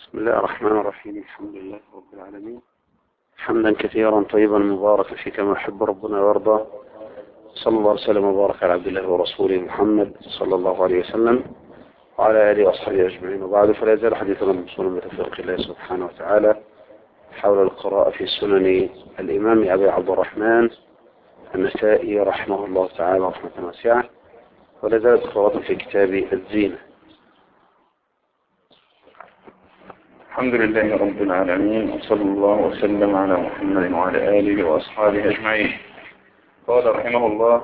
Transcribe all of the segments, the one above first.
بسم الله الرحمن الرحيم. الحمد لله رب العالمين، حمدا كثيرا طيبا مباركا فيه كما يحب ربنا ويرضى. صلى الله وسلم وبارك على عبد الله ورسوله محمد صلى الله عليه وسلم وعلى آله وأصحابه أجمعين، وبعد، فلا يزال حديثنا من أصول من تفرق الله سبحانه وتعالى حول القراءة في سنن الإمام أبي عبد الرحمن النسائي رحمه الله تعالى رحمة واسعة، ولا زالت قراءة في كتاب الزينة. الحمد لله رب العالمين، وصلى الله وسلم على محمد وعلى آله وأصحابه أجمعين. قال رحمه الله: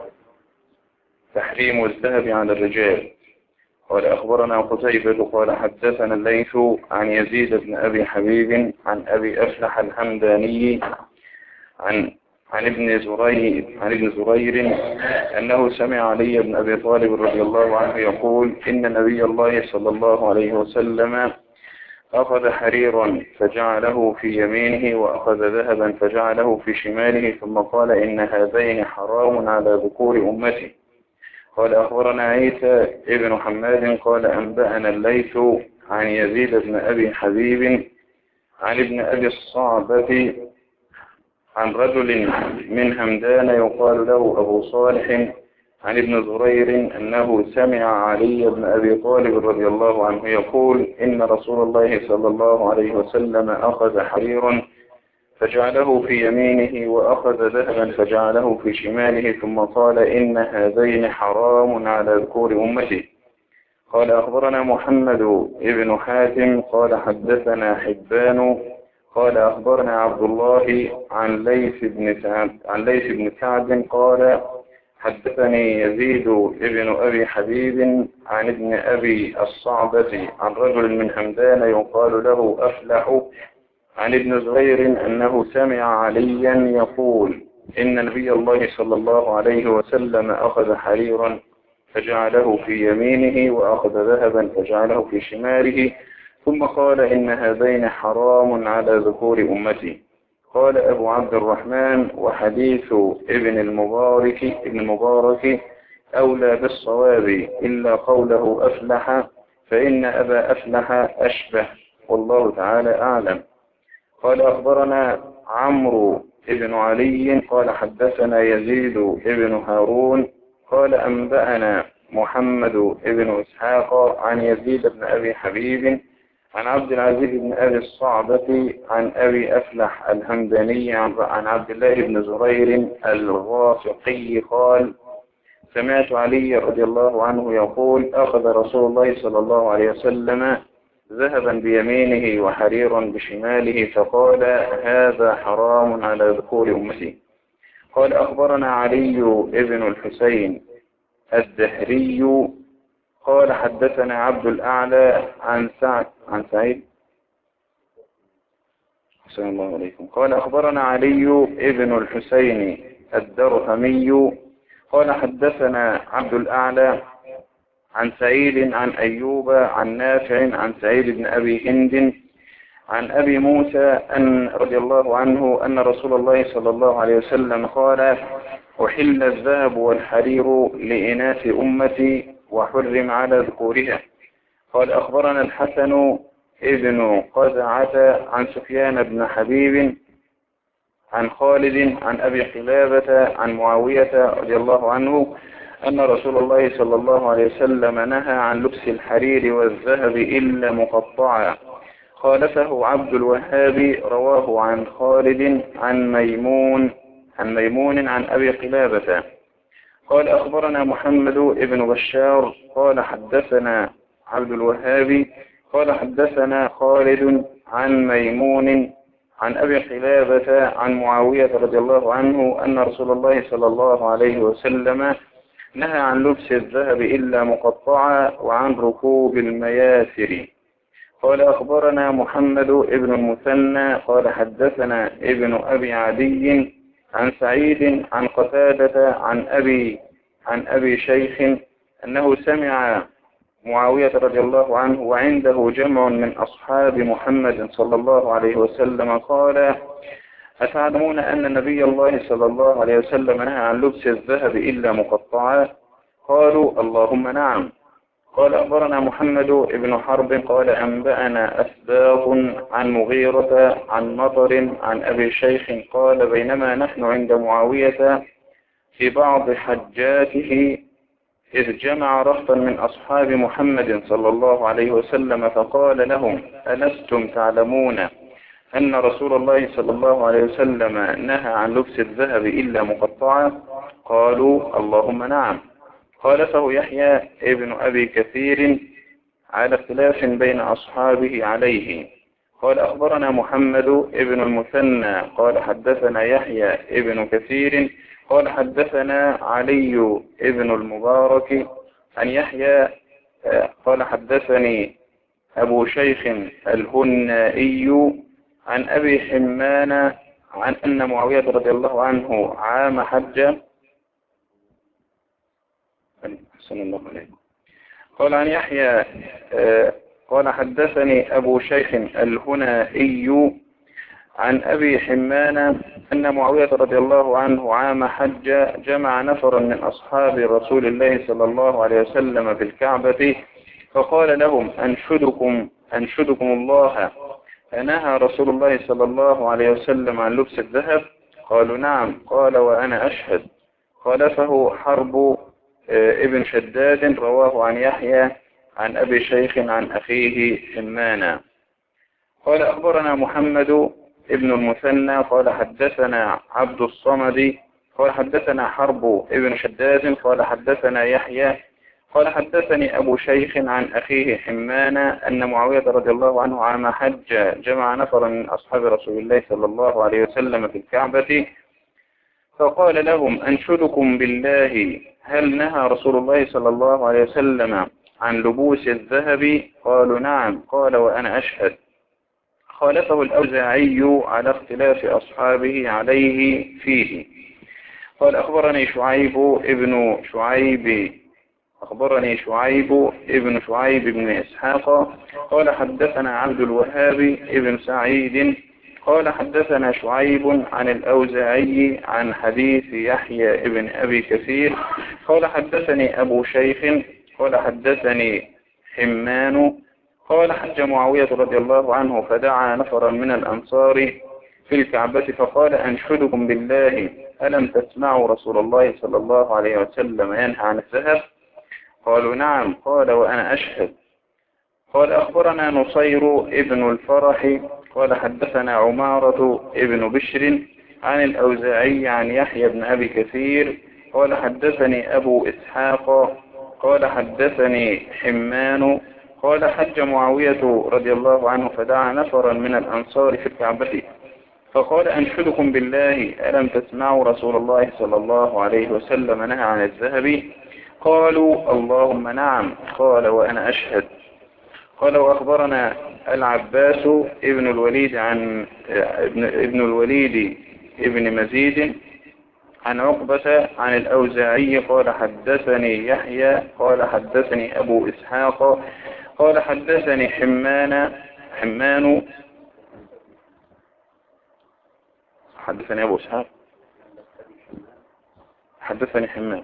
تحريم الذهب على الرجال. قال: أخبرنا قتيبة قال حدثنا الليث عن يزيد بن أبي حبيب عن أبي أفلح الحمداني عن ابن زرير أنه سمع علي بن أبي طالب رضي الله عنه يقول: إن نبي الله صلى الله عليه وسلم أخذ حريرا فجعله في يمينه، وأخذ ذهبا فجعله في شماله، ثم قال: إن هذين حرام على ذكور أمتي. قال: أخبرنا عيسى ابن حماد قال أنبأنا الليث عن يزيد بن أبي حبيب عن ابن أبي الصعبة عن رجل من همدان يقال له أبو صالح عن ابن زرير أنه سمع علي بن أبي طالب رضي الله عنه يقول: إن رسول الله صلى الله عليه وسلم أخذ حريرا فجعله في يمينه، وأخذ ذهبا فجعله في شماله، ثم قال: إن هذين حرام على ذكور أمتي. قال: أخبرنا محمد ابن حاتم قال حدثنا حبان قال أخبرنا عبد الله عن ليث بن سعد قال حدثني يزيد ابن أبي حبيب عن ابن أبي الصعبة عن رجل من همدان يقال له أفلح عن ابن زرير أنه سمع عليا يقول: إن نبي الله صلى الله عليه وسلم أخذ حريرا فجعله في يمينه، وأخذ ذهبا فجعله في شماله، ثم قال: إن هذين حرام على ذكور أمتي. قال أبو عبد الرحمن: وحديث ابن المبارك أولى بالصواب إلا قوله أفلح، فإن أبا أفلح أشبه، والله تعالى أعلم. قال: أخبرنا عمرو بن علي قال حدثنا يزيد بن هارون قال أنبأنا محمد بن إسحاق عن يزيد بن أبي حبيب عن عبد العزيز بن أبي الصعبة عن أبي أفلح الهمداني عن عبد الله بن زرير الغافقي قال: سمعت علي رضي الله عنه يقول: أخذ رسول الله صلى الله عليه وسلم ذهبا بيمينه وحريرا بشماله، فقال: هذا حرام على ذكور أمتي. قال: أخبرنا علي بن الحسين الدهري قال حدثنا عبد الأعلى عن سعيد السلام الله عليكم. قال: أخبرنا علي بن الحسين الدرهمي قال حدثنا عبد الأعلى عن سعيد عن أيوب عن نافع عن سعيد بن أبي هند عن أبي موسى أن رضي الله عنه أن رسول الله صلى الله عليه وسلم قال: أحل الذهب والحرير لإناث أمتي وحرم على ذكورها. قال: أخبرنا الحسن ابن قزعة عن سفيان بن حبيب عن خالد عن أبي قلابة عن معاوية رضي الله عنه أن رسول الله صلى الله عليه وسلم نهى عن لبس الحرير والذهب إلا مقطعا. خالفه عبد الوهاب رواه عن خالد عن ميمون عن أبي قلابة. قال: أخبرنا محمد ابن بشار قال حدثنا عبد الوهاب قال حدثنا خالد عن ميمون عن أبي قلابة عن معاوية رضي الله عنه أن رسول الله صلى الله عليه وسلم نهى عن لبس الذهب إلا مقطعا وعن ركوب المياسر. قال: أخبرنا محمد ابن المثنى قال حدثنا ابن أبي عدي عن سعيد عن قتادة عن أبي شيخ أنه سمع معاوية رضي الله عنه وعنده جمع من أصحاب محمد صلى الله عليه وسلم قال: أتعلمون أن نبي الله صلى الله عليه وسلم نهى عن لبس الذهب إلا مقطعا؟ قالوا: اللهم نعم. قال أخبرنا محمد بن حرب قال أنبأنا أسباط عن مغيرة عن مطر عن أبي شيخ قال بينما نحن عند معاوية في بعض حجاته إذ جمع رهطا من أصحاب محمد صلى الله عليه وسلم فقال لهم ألستم تعلمون أن رسول الله صلى الله عليه وسلم نهى عن لبس الذهب إلا مقطعا؟ قالوا اللهم نعم. خالفه يحيى ابن أبي كثير على اختلاف بين أصحابه عليه. قال أخبرنا محمد ابن المثنى قال حدثنا يحيى ابن كثير قال حدثنا علي ابن المبارك عن يحيى قال حدثني أبو شيخ الهنائي عن أبي حمان عن أن معاوية رضي الله عنه عام حج قال عن يحيى قال حدثني أبو شيخ الهنائي عن أبي حمان أن معاوية رضي الله عنه عام حج جمع نفرا من أصحاب رسول الله صلى الله عليه وسلم في الكعبة فقال لهم أنشدكم الله أنهى رسول الله صلى الله عليه وسلم عن لبس الذهب؟ قالوا نعم. قال وأنا أشهد. خالفه حرب ابن شداد رواه عن يحيى عن أبي شيخ عن أخيه حمانا. قال أخبرنا محمد ابن المثنى قال حدثنا عبد الصمد قال حدثنا حرب ابن شداد قال حدثنا يحيى قال حدثني أبو شيخ عن أخيه حمانا أن معاوية رضي الله عنه عام حج جمع نفرا من أصحاب رسول الله صلى الله عليه وسلم في الكعبة فقال لهم أنشدكم بالله هل نهى رسول الله صلى الله عليه وسلم عن لبوس الذهب؟ قالوا نعم. قال وأنا أشهد. خالفه الأوزاعي على اختلاف أصحابه عليه فيه. قال أخبرني شعيب ابن شعيب بن إسحاق قال حدثنا عبد الوهاب ابن سعيد قال حدثنا شعيب عن الأوزاعي عن حديث يحيى ابن أبي كثير قال حدثني أبو شيخ قال حدثني حمان قال حج معاوية رضي الله عنه فدعا نفرا من الأنصار في الكعبة فقال أنشدكم بالله ألم تسمعوا رسول الله صلى الله عليه وسلم ينهى عن الذهب؟ قالوا نعم. قال وأنا أشهد. قال أخبرنا نصير ابن الفرح قال حدثنا عمارة ابن بشر عن الأوزاعي عن يحيى بن أبي كثير قال حدثني أبو إسحاق قال حدثني حمان قال حج معاوية رضي الله عنه فدعا نفرا من الأنصار في الكعبة فقال أنشدكم بالله ألم تسمعوا رسول الله صلى الله عليه وسلم نهى عن الذهب؟ قالوا اللهم نعم. قال وأنا أشهد. قال وأخبرنا العباس ابن الوليد ابن مزيد عن عقبة عن الأوزاعي قال حدثني يحيى قال حدثني أبو إسحاق قال حدثني حمان حدثني أبو إسحاق حدثني حمان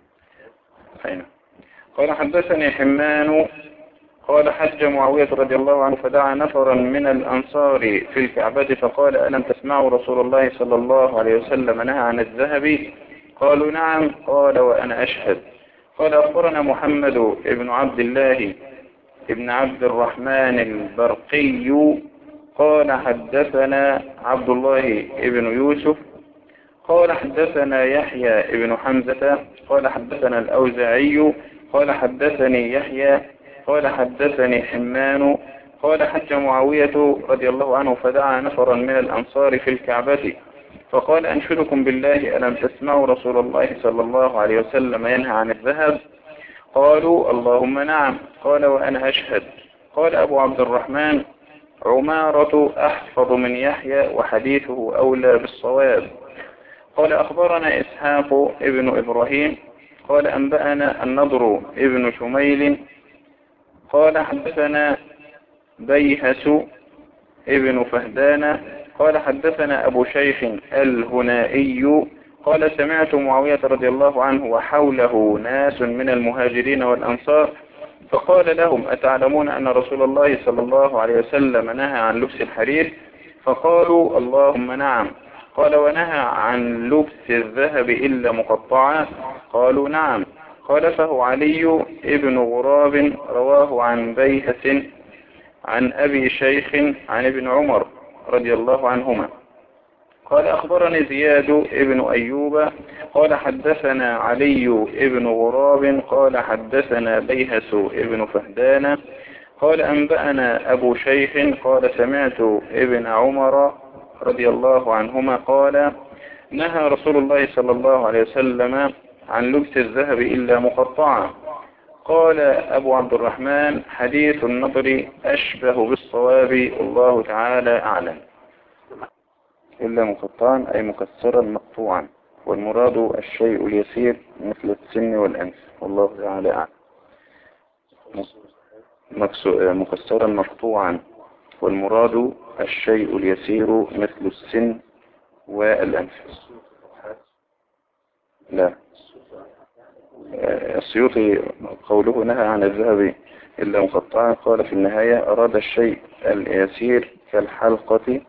قال حدثني حمان قال حج معاوية رضي الله عنه فدعا نفرا من الأنصار في الكعبة فقال ألم تسمعوا رسول الله صلى الله عليه وسلم نهى عن الذهب؟ قالوا نعم. قال وأنا أشهد. قال أخبرنا محمد ابن عبد الله ابن عبد الرحمن البرقي قال حدثنا عبد الله ابن يوسف قال حدثنا يحيى ابن حمزة قال حدثنا الأوزاعي قال حدثني يحيى قال حدثني حمان قال حج معاوية رضي الله عنه فدعا نفرا من الأنصار في الكعبة فقال أنشدكم بالله ألم تسمعوا رسول الله صلى الله عليه وسلم ينهى عن الذهب؟ قالوا اللهم نعم. قال وأنا أشهد. قال أبو عبد الرحمن عمارة أحفظ من يحيى وحديثه أولى بالصواب. قال أخبرنا إسحاق ابن إبراهيم قال أنبأنا النضر ابن شميل قال حدثنا بيهس ابن فهدان قال حدثنا أبو شيخ الهنائي قال سمعت معاوية رضي الله عنه وحوله ناس من المهاجرين والأنصار فقال لهم أتعلمون أن رسول الله صلى الله عليه وسلم نهى عن لبس الحرير؟ فقالوا اللهم نعم. قال ونهى عن لبس الذهب إلا مقطعا؟ قالوا نعم. قال فهو علي ابن غراب رواه عن بيهة عن أبي شيخ عن ابن عمر رضي الله عنهما قال أخبرني زياد ابن أيوب قال حدثنا علي ابن غراب قال حدثنا بيهس ابن فهدان قال أنبأنا أبو شيخ قال سمعت ابن عمر رضي الله عنهما قال نهى رسول الله صلى الله عليه وسلم عن لبس الذهب إلا مقطعا. قال أبو عبد الرحمن حديث النضر أشبه بالصواب والله تعالى أعلم. إلا مقطعا أي مكسرا مقطوعا، والمراد الشيء اليسير مثل السن والأنف والله تعالى أعلم. مكسرا مقطوعا والمراد الشيء اليسير مثل السن والأنف. لا، السيوطي قوله نهى عن الذهب إلا مقطعا قال في النهاية أراد الشيء اليسير كالحلقة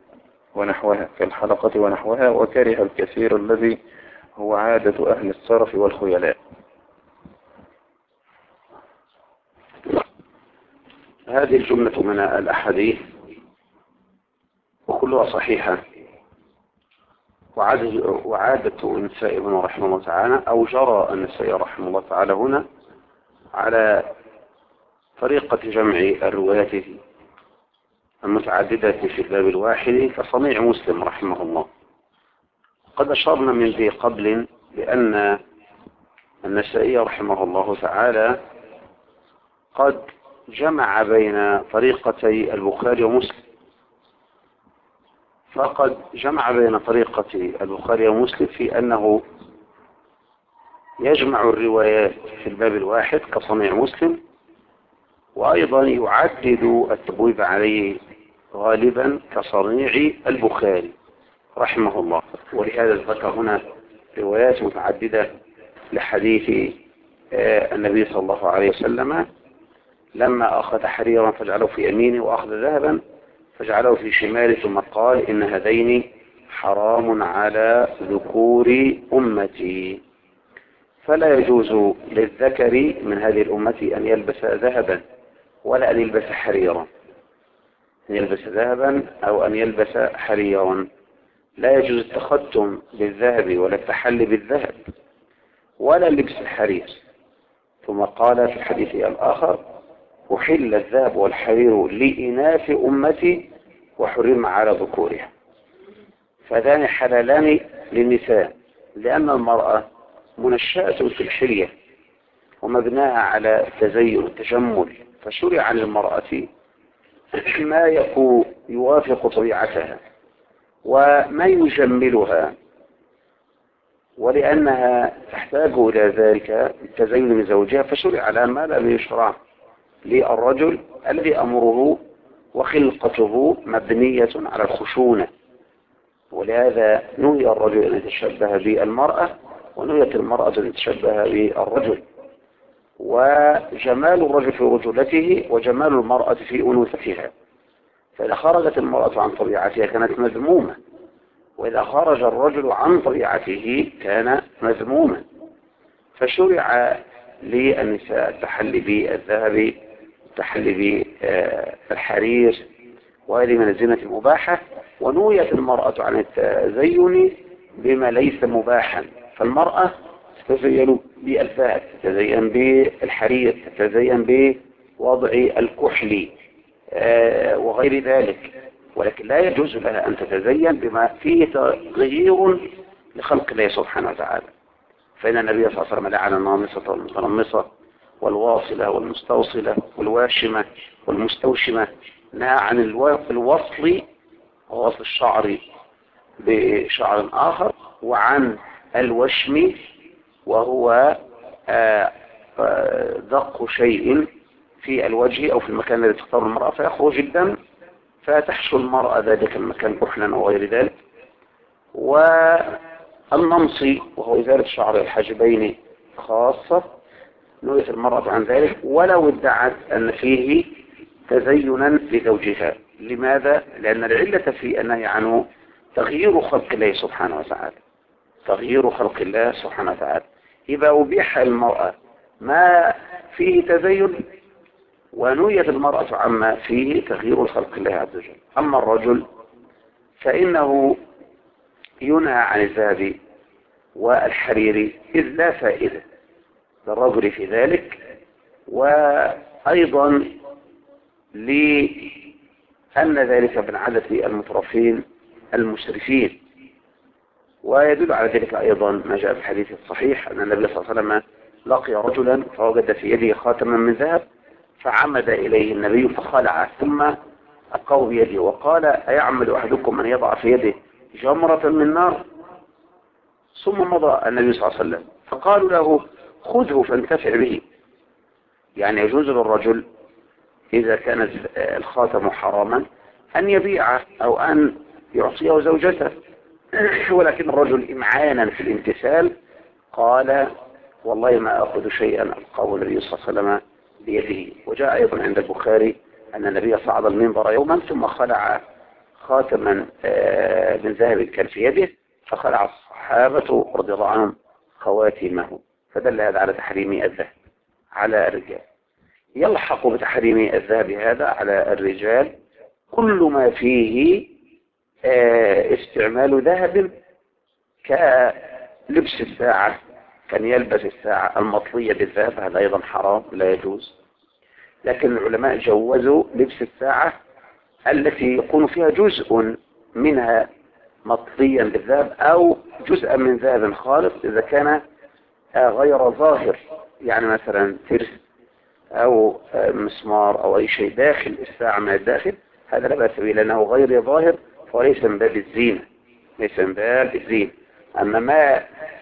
ونحوها وكره الكثير الذي هو عادة أهل الصرف والخيلاء. هذه الجملة من الأحاديث وكلها صحيحة، وعادة النسائي رحمه الله تعالى أو جرى النسائي رحمه الله تعالى هنا على طريقة جمع الروايات المتعددة في الباب الواحد كصنيع مسلم رحمه الله. قد أشرنا من ذي قبل بأن النسائي رحمه الله تعالى قد جمع بين طريقتي البخاري ومسلم، فقد جمع بين طريقة البخاري ومسلم في أنه يجمع الروايات في الباب الواحد كصنيع مسلم، وأيضا يعدد التبويب عليه غالبا كصنيع البخاري رحمه الله. ولهذا ذكر هنا روايات متعددة لحديث النبي صلى الله عليه وسلم لما أخذ حريرا فجعله في يمينه وأخذ ذهبا فجعله في شماله ثم قال إن هذين حرام على ذكور أمتي، فلا يجوز للذكر من هذه الأمة أن يلبس ذهبا ولا أن يلبس حريرا، أن يلبس ذهبا أو أن يلبس حريرا. لا يجوز التختم بالذهب ولا التحلي بالذهب ولا لبس الحرير. ثم قال في الحديث الآخر أحل الذهب والحرير لإناث أمتي وحرم على ذكورها. فذان حلالان للنساء، لأن المرأة منشأة في الحلية ومبناها على التزين والتجمل، فشرع للمرأة ما يوافق طبيعتها وما يجملها، ولأنها تحتاج إلى ذلك التزين من زوجها فشرع لها ما لم يشرع للرجل الذي أمره وخلقته مبنية على الخشونة. ولهذا نهي الرجل أن يتشبه بالمرأة ونهيت المرأة أن تتشبه بالرجل. وجمال الرجل في رجولته وجمال المرأة في أنوثتها، فإذا خرجت المرأة عن طبيعتها كانت مذمومة، وإذا خرج الرجل عن طبيعته كان مذموما. فشرع للنساء التحلي بالذهب، التحلي بالحرير، وهذه من الزينة المباحة، ونويت المرأة عن التزين بما ليس مباحا. فالمرأة تتزين بالذهب، تتزين بالحرير، تتزين بوضع الكحل وغير ذلك، ولكن لا يجوز لها أن تتزين بما فيه تغيير لخلق الله سبحانه وتعالى. فإن النبي صلى الله عليه وسلم لعن النامصة والمتنمصة والواصلة والمستوصلة والواشمة والمستوشمة، نهى عن الوصل ووصل الشعر بشعر آخر، وعن الوشم وهو دق شيء في الوجه أو في المكان الذي تختار المرأة فيخرج الدم فتحشو المرأة ذلك المكان كحلا أو غير ذلك. والنمص وهو إزالة شعر الحاجبين خاصة، نهيت المرأة عن ذلك ولو ادعت أن فيه تزينا لزوجها. لماذا؟ لأن العلة في النهي عنه تغيير خلق الله سبحانه وتعالى، تغيير خلق الله سبحانه وتعالى. إذا أبيح المرأة ما فيه تزين ونهيت المرأة عما فيه تغيير خلق الله عز وجل. أما الرجل فإنه ينهى عن الذهب والحرير إذ لا فائدة للرجل في ذلك، وأيضا لأن ذلك من عادة المترفين المسرفين. ويدل على ذلك أيضا ما جاء في الحديث الصحيح أن النبي صلى الله عليه وسلم لقي رجلا فوجد في يده خاتما من ذهب فعمد إليه النبي فخلعه ثم ألقاه بيده وقال: أيعمد أحدكم أن يضع في يده جمرة من نار؟ ثم مضى النبي صلى الله عليه وسلم فقالوا له: خذه فانتفع به. يعني يجوز للرجل إذا كان الخاتم حراما أن يبيعه أو أن يعطيه زوجته، ولكن الرجل إمعانا في الامتثال قال: والله ما أخذ شيئا ألقاه النبي صلى الله عليه وسلم بيده. وجاء أيضا عند البخاري أن النبي صعد المنبر يوما ثم خلع خاتما من ذهب كان في يده فخلع الصحابة رضي الله عنهم خواتمه، فدل هذا على تحريم الذهب على الرجال. يلحق بتحريم الذهب هذا على الرجال كل ما فيه استعمال ذهب كلبس الساعة، كان يلبس الساعة المطلية بالذهب، هذا أيضا حرام لا يجوز. لكن العلماء جوزوا لبس الساعة التي يكون فيها جزء منها مطليا بالذهب أو جزءا من ذهب خالص إذا كان غير ظاهر، يعني مثلا ترس أو مسمار أو أي شيء داخل الساعة من الداخل، هذا لا بأس به لأنه غير ظاهر وليس من باب الزينة، ليس من باب الزينة. أما ما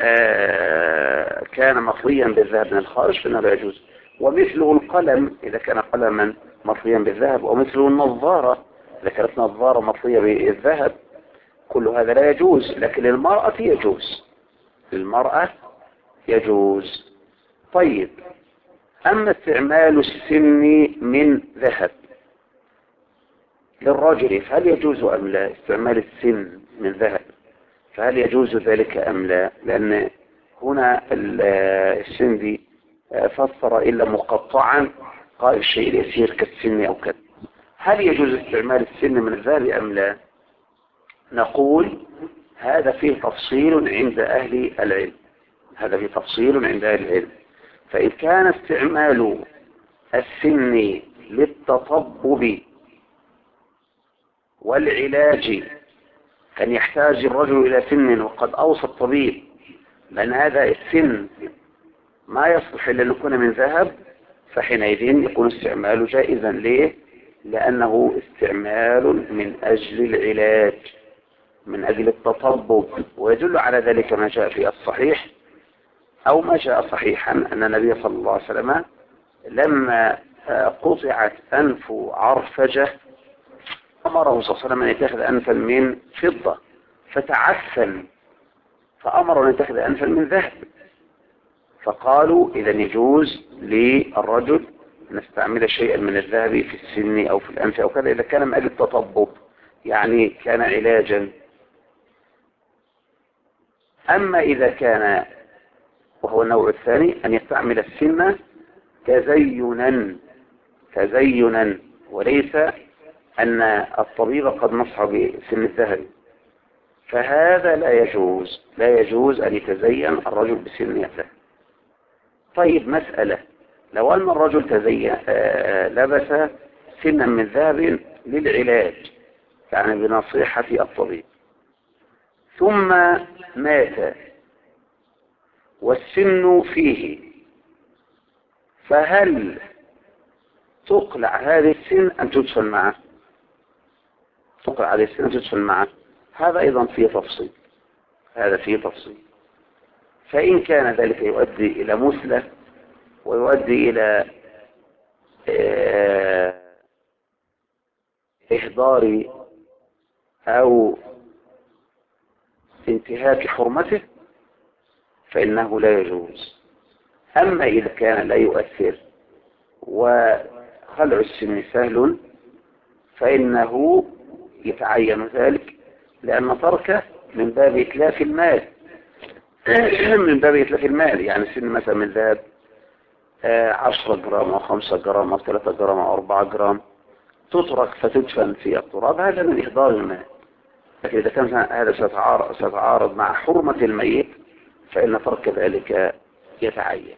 كان مطليا بالذهب من الخارج فإنه لا يجوز. ومثله القلم إذا كان قلما مطليا بالذهب، ومثله النظارة إذا كانت نظارة مطلية بالذهب، كل هذا لا يجوز. لكن للمرأة يجوز، للمرأة يجوز. طيب، أما استعمال السن من ذهب للرجل فهل يجوز أم لا؟ استعمال السن من ذهب فهل يجوز ذلك أم لا؟ لأن هنا السندي فسر إلا مقطعا، قال الشيء اليسير كالسن أو كذا. هل يجوز استعمال السن من الذهب أم لا؟ نقول هذا فيه تفصيل عند أهل العلم، هذا فيه تفصيل عند أهل العلم. فإن كان استعمال السن للتطبب والعلاج كان يحتاج الرجل إلى سن وقد أوصى الطبيب لأن هذا السن ما يصلح إلا أن يكون من ذهب، فحينئذ يكون استعماله جائزا. ليه؟ لأنه استعمال من أجل العلاج، من أجل التطبب. ويدل على ذلك ما جاء في الصحيح أو ما جاء صحيحا أن النبي صلى الله عليه وسلم لما قطعت أنف عرفجة أمره صلى الله عليه وسلم أن يتخذ أنفا من فضة فتعفن، فأمر أن يتخذ أنفا من ذهب. فقالوا إذا يجوز للرجل أن يستعمل شيئا من الذهب في السن أو في الأنف أو كذا إذا كان من أجل التطبب، يعني كان علاجا. أما إذا كان، وهو النوع الثاني، أن يستعمل السن تزينا وليس أن الطبيب قد نصح بسن الذهب، فهذا لا يجوز أن يتزين الرجل بسن الذهب. طيب، مسألة: لو أن الرجل لبس سنا من ذهب للعلاج يعني بنصيحة الطبيب ثم مات والسن فيه، فهل تقلع هذه السن أم تدفن معه؟ تقلع هذه السن أم تدفن معه؟ هذا أيضا فيه تفصيل، هذا فيه تفصيل. فإن كان ذلك يؤدي إلى مثلة ويؤدي إلى إهدار أو انتهاك حرمته فإنه لا يجوز. أما إذا كان لا يؤثر وخلع السن سهل فإنه يتعين ذلك، لأن تركه من باب إتلاف المال من باب إتلاف المال. يعني السن مثلا من ذهب 10 جرام أو 5 جرام أو 3 جرام أو 4 جرام تترك فتدفن في التراب، هذا من إهدار المال. لكن إذا كان هذا سيتعارض مع حرمة الميت فإن ترك ذلك يتعين.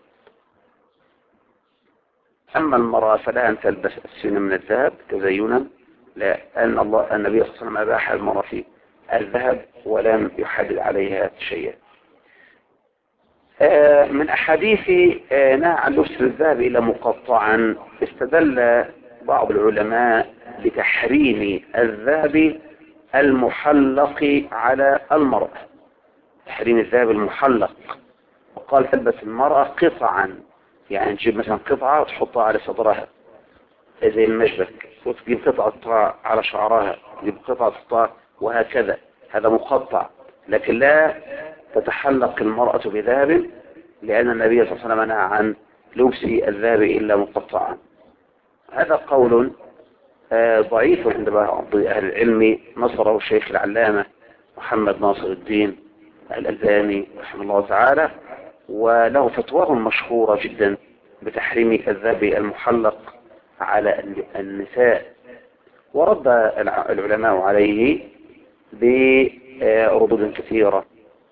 أما المرأة فلا أن تلبس السن من الذهب تزينا، لأن النبي صلى الله عليه وسلم أباح المرأة في الذهب ولم يحدد عليها شيئا. من أحاديث نهى عن لبس الذهب إلى مقطعا استدل بعض العلماء بتحريم الذهب المحلق على المرأة، تحريم الذهب المحلق، وقال تلبس المرأة قطعا، يعني تجيب مثلا قطعة وتحطها على صدرها زي المشبك، وتجيب قطعة على شعرها، تجيب قطعة تحطها وهكذا، هذا مقطع. لكن لا تتحلق المرأة بذهب، لأن النبي صلى الله عليه وسلم نهى عن لبس الذهب إلا مقطعا. هذا قول ضعيف عند بعض أهل العلم، نصره الشيخ العلامة محمد ناصر الدين الألباني رحمه الله تعالى، وله فتواه مشهورة جدا بتحريم الذهب المحلق على النساء، ورد العلماء عليه بردود كثيرة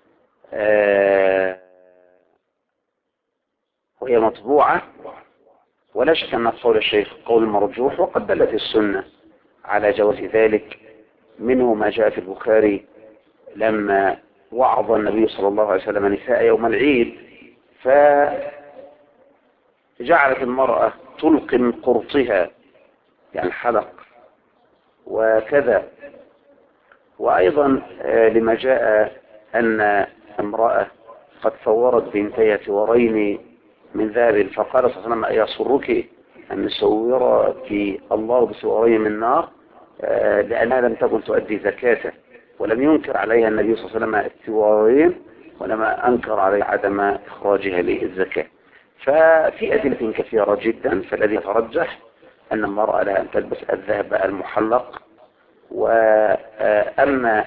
وهي مطبوعة. ولا شك أن قول الشيخ قول مرجوح، وقد دلت السنة على جواز ذلك، منه ما جاء في البخاري لما وعظ النبي صلى الله عليه وسلم نساء يوم العيد فجعلت المرأة تلقي من قرطها يعني الحلق وكذا. وأيضا لما جاء أن امرأة قد صورت بنتي سورين من ذهب، فقال صلى الله عليه وسلم يسرك أن صورك الله بسورين من نار، لأنها لم تكن تؤدي زكاته، ولم ينكر عليها النبي صلى الله عليه وسلم السورين، ولما أنكر عليها عدم إخراجها للزكاة. ففي أدلة كثيرة جدا، فالذي يترجح أن المرأة لا أن تلبس الذهب المحلق. وأما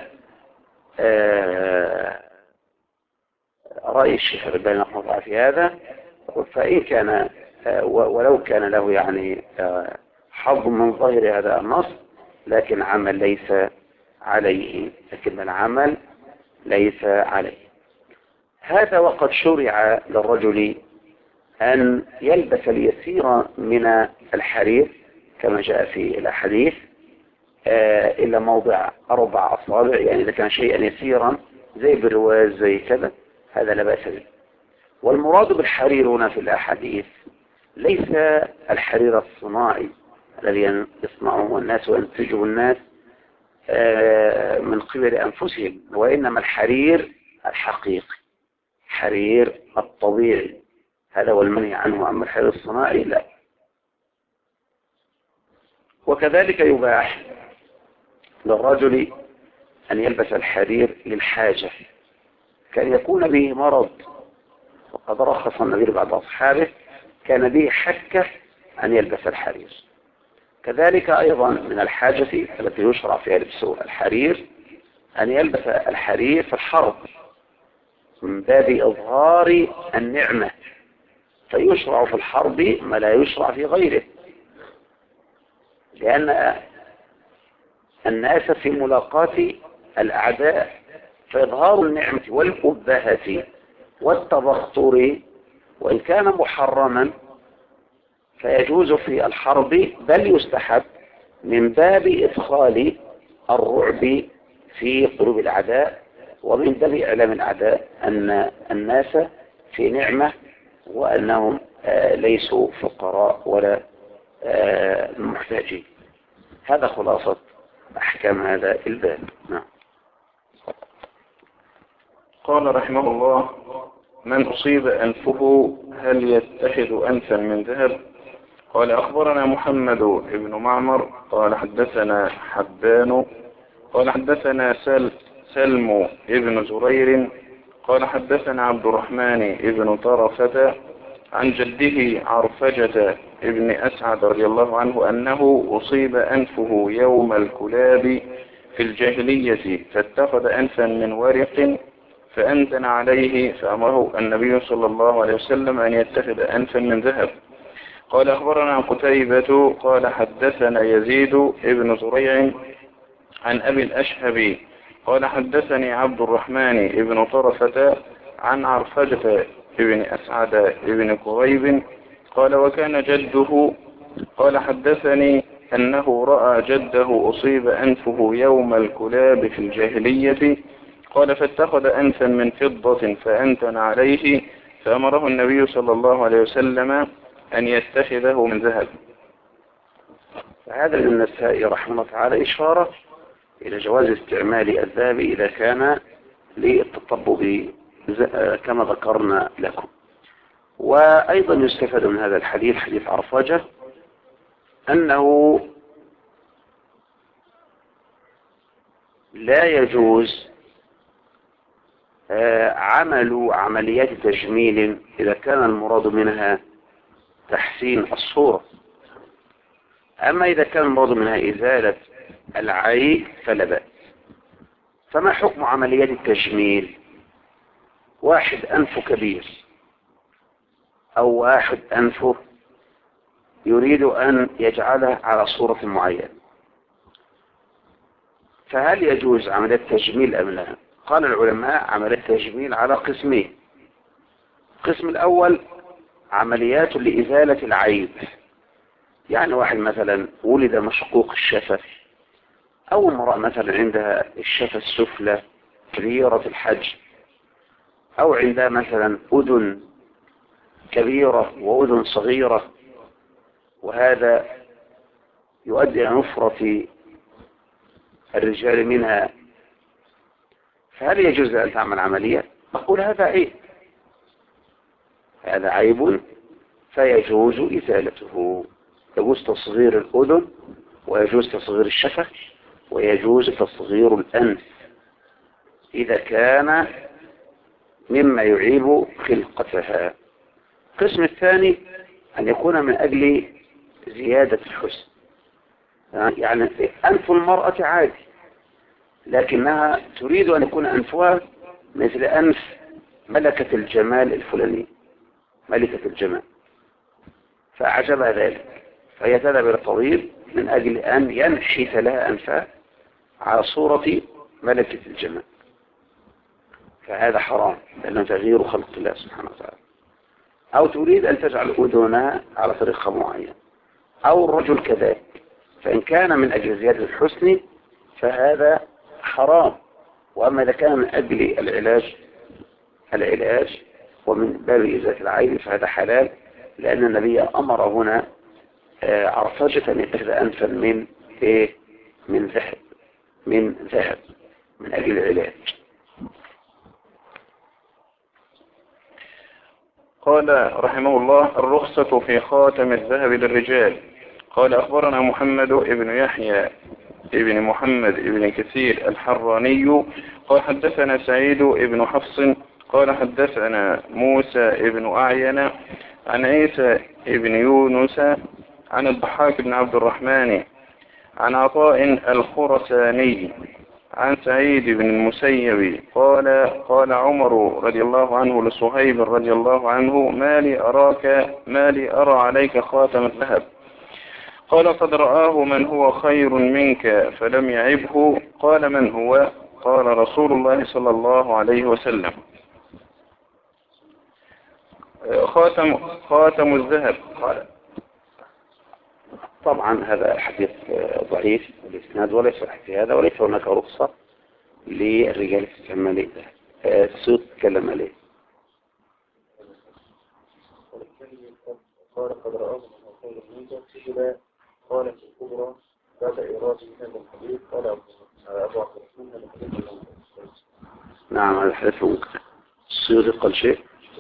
رأي الشيخ الألباني رحمه الله في هذا، فإن كان ولو كان له يعني حظ من ظاهر هذا النص، لكن عمل ليس عليه، لكن العمل ليس عليه. هذا وقد شرع للرجل أن يلبس اليسير من الحرير كما جاء في الأحاديث إلا موضع 4 أصابع، يعني إذا كان شيئا يسيرا زي برواز زي كذا هذا لا بأس به. والمراد بالحرير هنا في الأحاديث ليس الحرير الصناعي الذي يصنعه الناس وينتجه الناس من قبل أنفسهم، وإنما الحرير الحقيقي، حرير الطبيعي، هذا هو المنهي عنه. أما الحرير الصناعي لا. وكذلك يباح للرجل أن يلبس الحرير للحاجة، كان يكون به مرض، وقد رخص النبي بعض أصحابه كان به حكة أن يلبس الحرير. كذلك أيضا من الحاجة التي يشرع فيها لبس الحرير أن يلبس الحرير في الحرب من باب إظهار النعمة، فيشرع في الحرب ما لا يشرع في غيره، لأن الناس في ملاقاة الأعداء، فإظهار النعمة والأبهة والتبختر وإن كان محرما فيجوز في الحرب، بل يستحب من باب إدخال الرعب في قلوب الأعداء، ومن باب إعلام الأعداء أن الناس في نعمة وأنهم ليسوا فقراء ولا محتاجين. هذا خلاصة أحكام هذا الباب. نعم. قال رحمه الله: من أصيب أنفه هل يتخذ أنفا من ذهب؟ قال: أخبرنا محمد بن معمر قال حدثنا حبان قال حدثنا سلم ابن زرير قال حدثنا عبد الرحمن ابن طرفة عن جده عرفجة ابن أسعد رضي الله عنه أنه أصيب أنفه يوم الكلاب في الجاهلية فاتخذ أنفا من ورق فأنتن عليه فأمره النبي صلى الله عليه وسلم أن يتخذ أنفا من ذهب. قال أخبرنا قتيبة قال حدثنا يزيد ابن زريع عن أبي الأشهب قال حدثني عبد الرحمن ابن طرفة عن عرفجة ابن أسعد ابن كريب قال وكان جده قال حدثني أنه رأى جده أصيب أنفه يوم الكلاب في الجاهلية قال فاتخذ أنفا من فضة فأنتن عليه فأمره النبي صلى الله عليه وسلم أن يتخذه من ذهب. هذا النسائي رحمه الله تعالى إشارة إلى جواز استعمال الذهب إذا كان للتطبب كما ذكرنا لكم. وأيضا يستفاد من هذا الحديث حديث عرفجة أنه لا يجوز عمل عمليات تجميل إذا كان المراد منها تحسين الصورة. أما إذا كان المراد منها إزالة العيب فلا بأس. فما حكم عمليات التجميل؟ واحد أنفه كبير أو واحد أنفه يريد أن يجعله على صورة معينة، فهل يجوز عملية تجميل أم لا؟ قال العلماء عملية تجميل على قسمين. القسم الأول عمليات لإزالة العيب، يعني واحد مثلا ولد مشقوق الشفة أو امرأة مثلا عندها الشفة السفلى كبيرة الحجم أو عندها مثلا أذن كبيرة وأذن صغيرة، وهذا يؤدي إلى نفرة الرجال منها، فهل يجوز أن تعمل عملية؟ أقول هذا عيب، هذا عيب فيجوز إزالته. يجوز تصغير الأذن ويجوز تصغير الشفة ويجوز تصغير الأنف إذا كان مما يعيب خلقتها. القسم الثاني أن يكون من أجل زيادة الحسن، يعني أنف المرأة عادي لكنها تريد أن يكون أنفها مثل أنف ملكة الجمال الفلاني، ملكة الجمال، فأعجبها ذلك فهي تذهب إلى الطبيب من أجل أن ينشف لها أنفها على صورة ملكة الجمال، فهذا حرام لأنه تغيير خلق الله سبحانه وتعالى. أو تريد أن تجعل أذنها على طريقة معينة، أو الرجل كذلك، فإن كان من أجل زيادة الحسن فهذا حرام. وأما إذا كان من أجل العلاج ومن باب إزالة العيب فهذا حلال، لأن النبي أمر هنا عرفجة أن يتخذ أنفا من ذهب من أجل العلاج. قال رحمه الله الرخصة في خاتم الذهب للرجال. قال أخبرنا محمد ابن يحيى ابن محمد ابن كثير الحراني قال حدثنا سعيد ابن حفص قال حدثنا موسى ابن أعين عن عيسى ابن يونس عن الضحاك بن عبد الرحمن عن عطاء الخرساني عن سعيد بن المسيب قال عمر رضي الله عنه لصهيب رضي الله عنه ما لي أرى عليك خاتم الذهب؟ قال قد رآه من هو خير منك فلم يعبه. قال من هو؟ قال رسول الله صلى الله عليه وسلم. خاتم الذهب. قال طبعا هذا حديث ضعيف الإسناد ولا يصح في هذا، وليس هناك رخصة للرجال في استعمال السود تكلم عليه. قال قد رآه من خير منك قال في الكبرى بعد إرادة هذا الحديث قال أبو عبد الرحمن هذا الحديث. نعم هذا الحديث منكر. السيوطي قال شيء.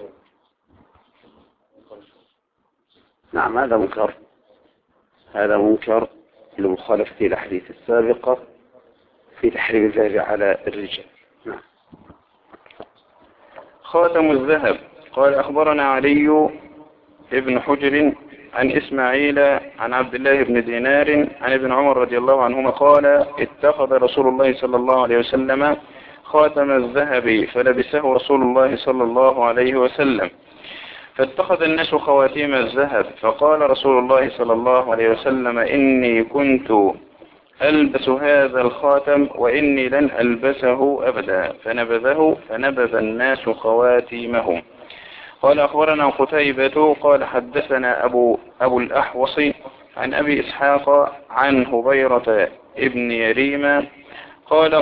نعم هذا منكر، هذا منكر لمخالفة الأحاديث السابقة في تحريم الذهب على الرجال. نعم. خاتم الذهب. قال أخبرنا علي ابن حجر عن إسماعيل عن عبد الله بن دينار عن ابن عمر رضي الله عنهما قال اتخذ رسول الله صلى الله عليه وسلم خاتم الذهب فلبسه رسول الله صلى الله عليه وسلم، فاتخذ الناس خواتيم الذهب، فقال رسول الله صلى الله عليه وسلم إني كنت ألبس هذا الخاتم وإني لن ألبسه أبدا، فنبذ الناس خواتيمهم. قال أخبرنا قتيبة قال حدثنا أبو الأحوص عن أبي إسحاق عن هبيرة ابن يريم قال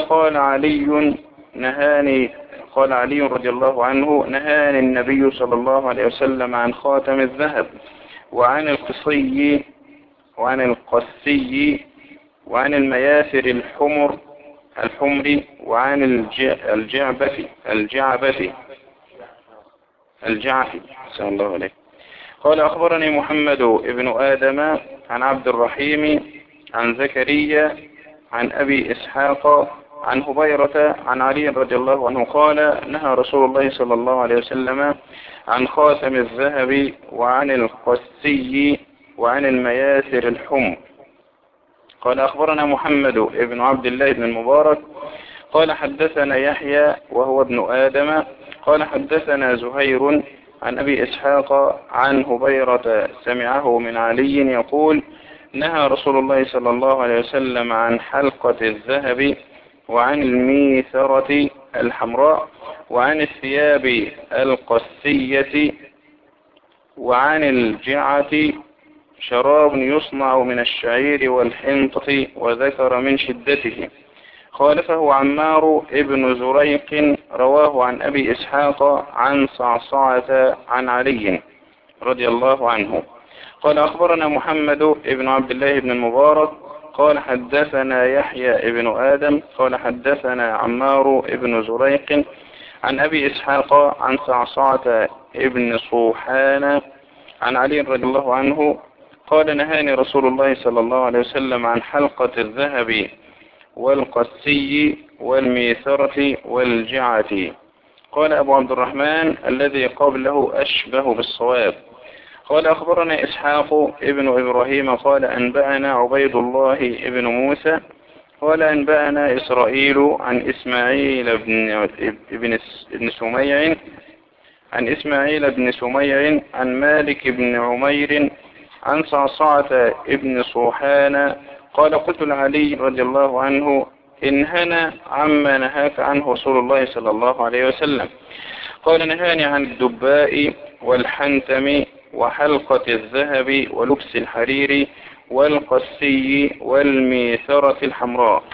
قال علي رضي الله عنه نهاني النبي صلى الله عليه وسلم عن خاتم الذهب وعن القصي وعن المياسر الحمر وعن الجعف صلى الله عليه. قال أخبرني محمد ابن آدم عن عبد الرحيم عن زكريا عن أبي إسحاق عن هبيرة عن علي رضي الله عنه قال نهى رسول الله صلى الله عليه وسلم عن خاتم الذهب وعن القسي وعن المياسر الحمر. قال أخبرنا محمد ابن عبد الله بن المبارك قال حدثنا يحيى وهو ابن آدم قال حدثنا زهير عن أبي إسحاق عن هبيرة سمعه من علي يقول نهى رسول الله صلى الله عليه وسلم عن حلقة الذهب وعن الميثرة الحمراء وعن الثياب القسية وعن الجعة شراب يصنع من الشعير والحنطة وذكر من شدته. خالفه عمار ابن زريق رواه عن أبي إسحاق عن صعصعة عن علي رضي الله عنه. قال أخبرنا محمد ابن عبد الله بن المبارك قال حدثنا يحيى ابن آدم قال حدثنا عمار ابن زريق عن أبي إسحاق عن صعصعة ابن صوحان عن علي رضي الله عنه قال نهاني رسول الله صلى الله عليه وسلم عن حلقة الذهب والقسي والميثرة والجعة. قال أبو عبد الرحمن الذي قبله أشبه بالصواب. قال أخبرنا إسحاق ابن إبراهيم قال أنبأنا عبيد الله ابن موسى قال أنبأنا إسرائيل عن إسماعيل بن سميع عن مالك بن عمير عن صعصعة ابن صوحان قال قلت لعلي رضي الله عنه انهنا عما نهاك عنه رسول الله صلى الله عليه وسلم. قال نهاني عن الدباء والحنتم وحلقة الذهب ولبس الحرير والقسي والميثرة الحمراء.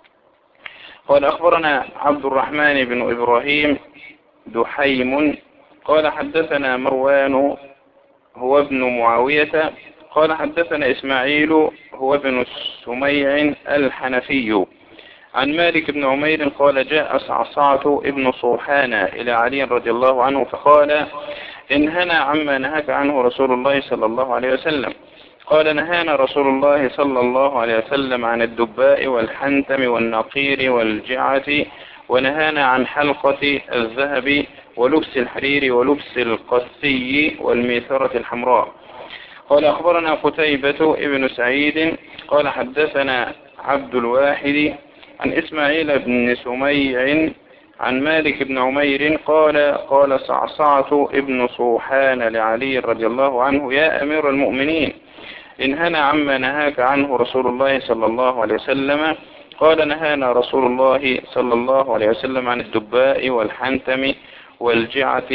قال أخبرنا عبد الرحمن بن إبراهيم دحيم قال حدثنا مروان هو ابن معاوية قال حدثنا إسماعيل هو ابن سميع الحنفي عن مالك بن عمير قال جاء صعصعة ابن صوحان إلى علي رضي الله عنه فقال انهنا عما نهاك عنه رسول الله صلى الله عليه وسلم. قال نهانا رسول الله صلى الله عليه وسلم عن الدباء والحنتم والنقير والجعة ونهانا عن حلقة الذهب ولبس الحرير ولبس القسي والميثرة الحمراء. قال أخبرنا قتيبة ابن سعيد قال حدثنا عبد الواحد عن إسماعيل بن سميع عن مالك بن عمير قال صعصعة ابن صوحان لعلي رضي الله عنه يا أمير المؤمنين انهنا عما نهاك عنه رسول الله صلى الله عليه وسلم. قال نهانا رسول الله صلى الله عليه وسلم عن الدباء والحنتم والجعة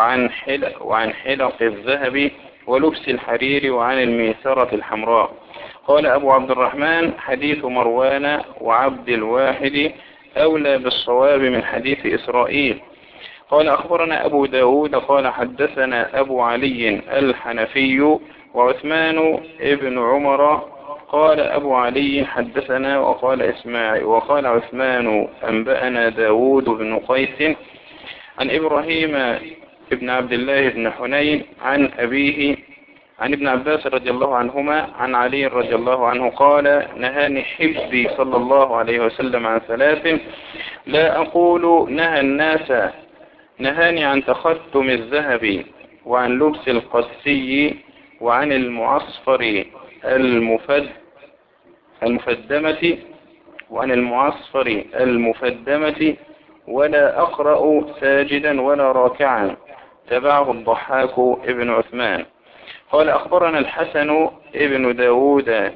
وعن حلق الذهب ولبس الحرير وعن الميثرة الحمراء. قال أبو عبد الرحمن حديث مروان وعبد الواحد أولى بالصواب من حديث إسرائيل. قال أخبرنا أبو داود قال حدثنا أبو علي الحنفي وعثمان ابن عمر قال أبو علي حدثنا وقال عثمان أنبأنا داود بن قيس عن إبراهيم ابن عبد الله بن حنين عن أبيه عن ابن عباس رضي الله عنهما عن علي رضي الله عنه قال نهاني حبي صلى الله عليه وسلم عن ثلاث لا أقول نهى الناس نهاني عن تختم الذهب وعن لبس القسي وعن المعصفر المفدمة وعن المعصفر المفدمة ولا أقرأ ساجدا ولا راكعا. تبعه الضحاك ابن عثمان. قال أخبرنا الحسن ابن داود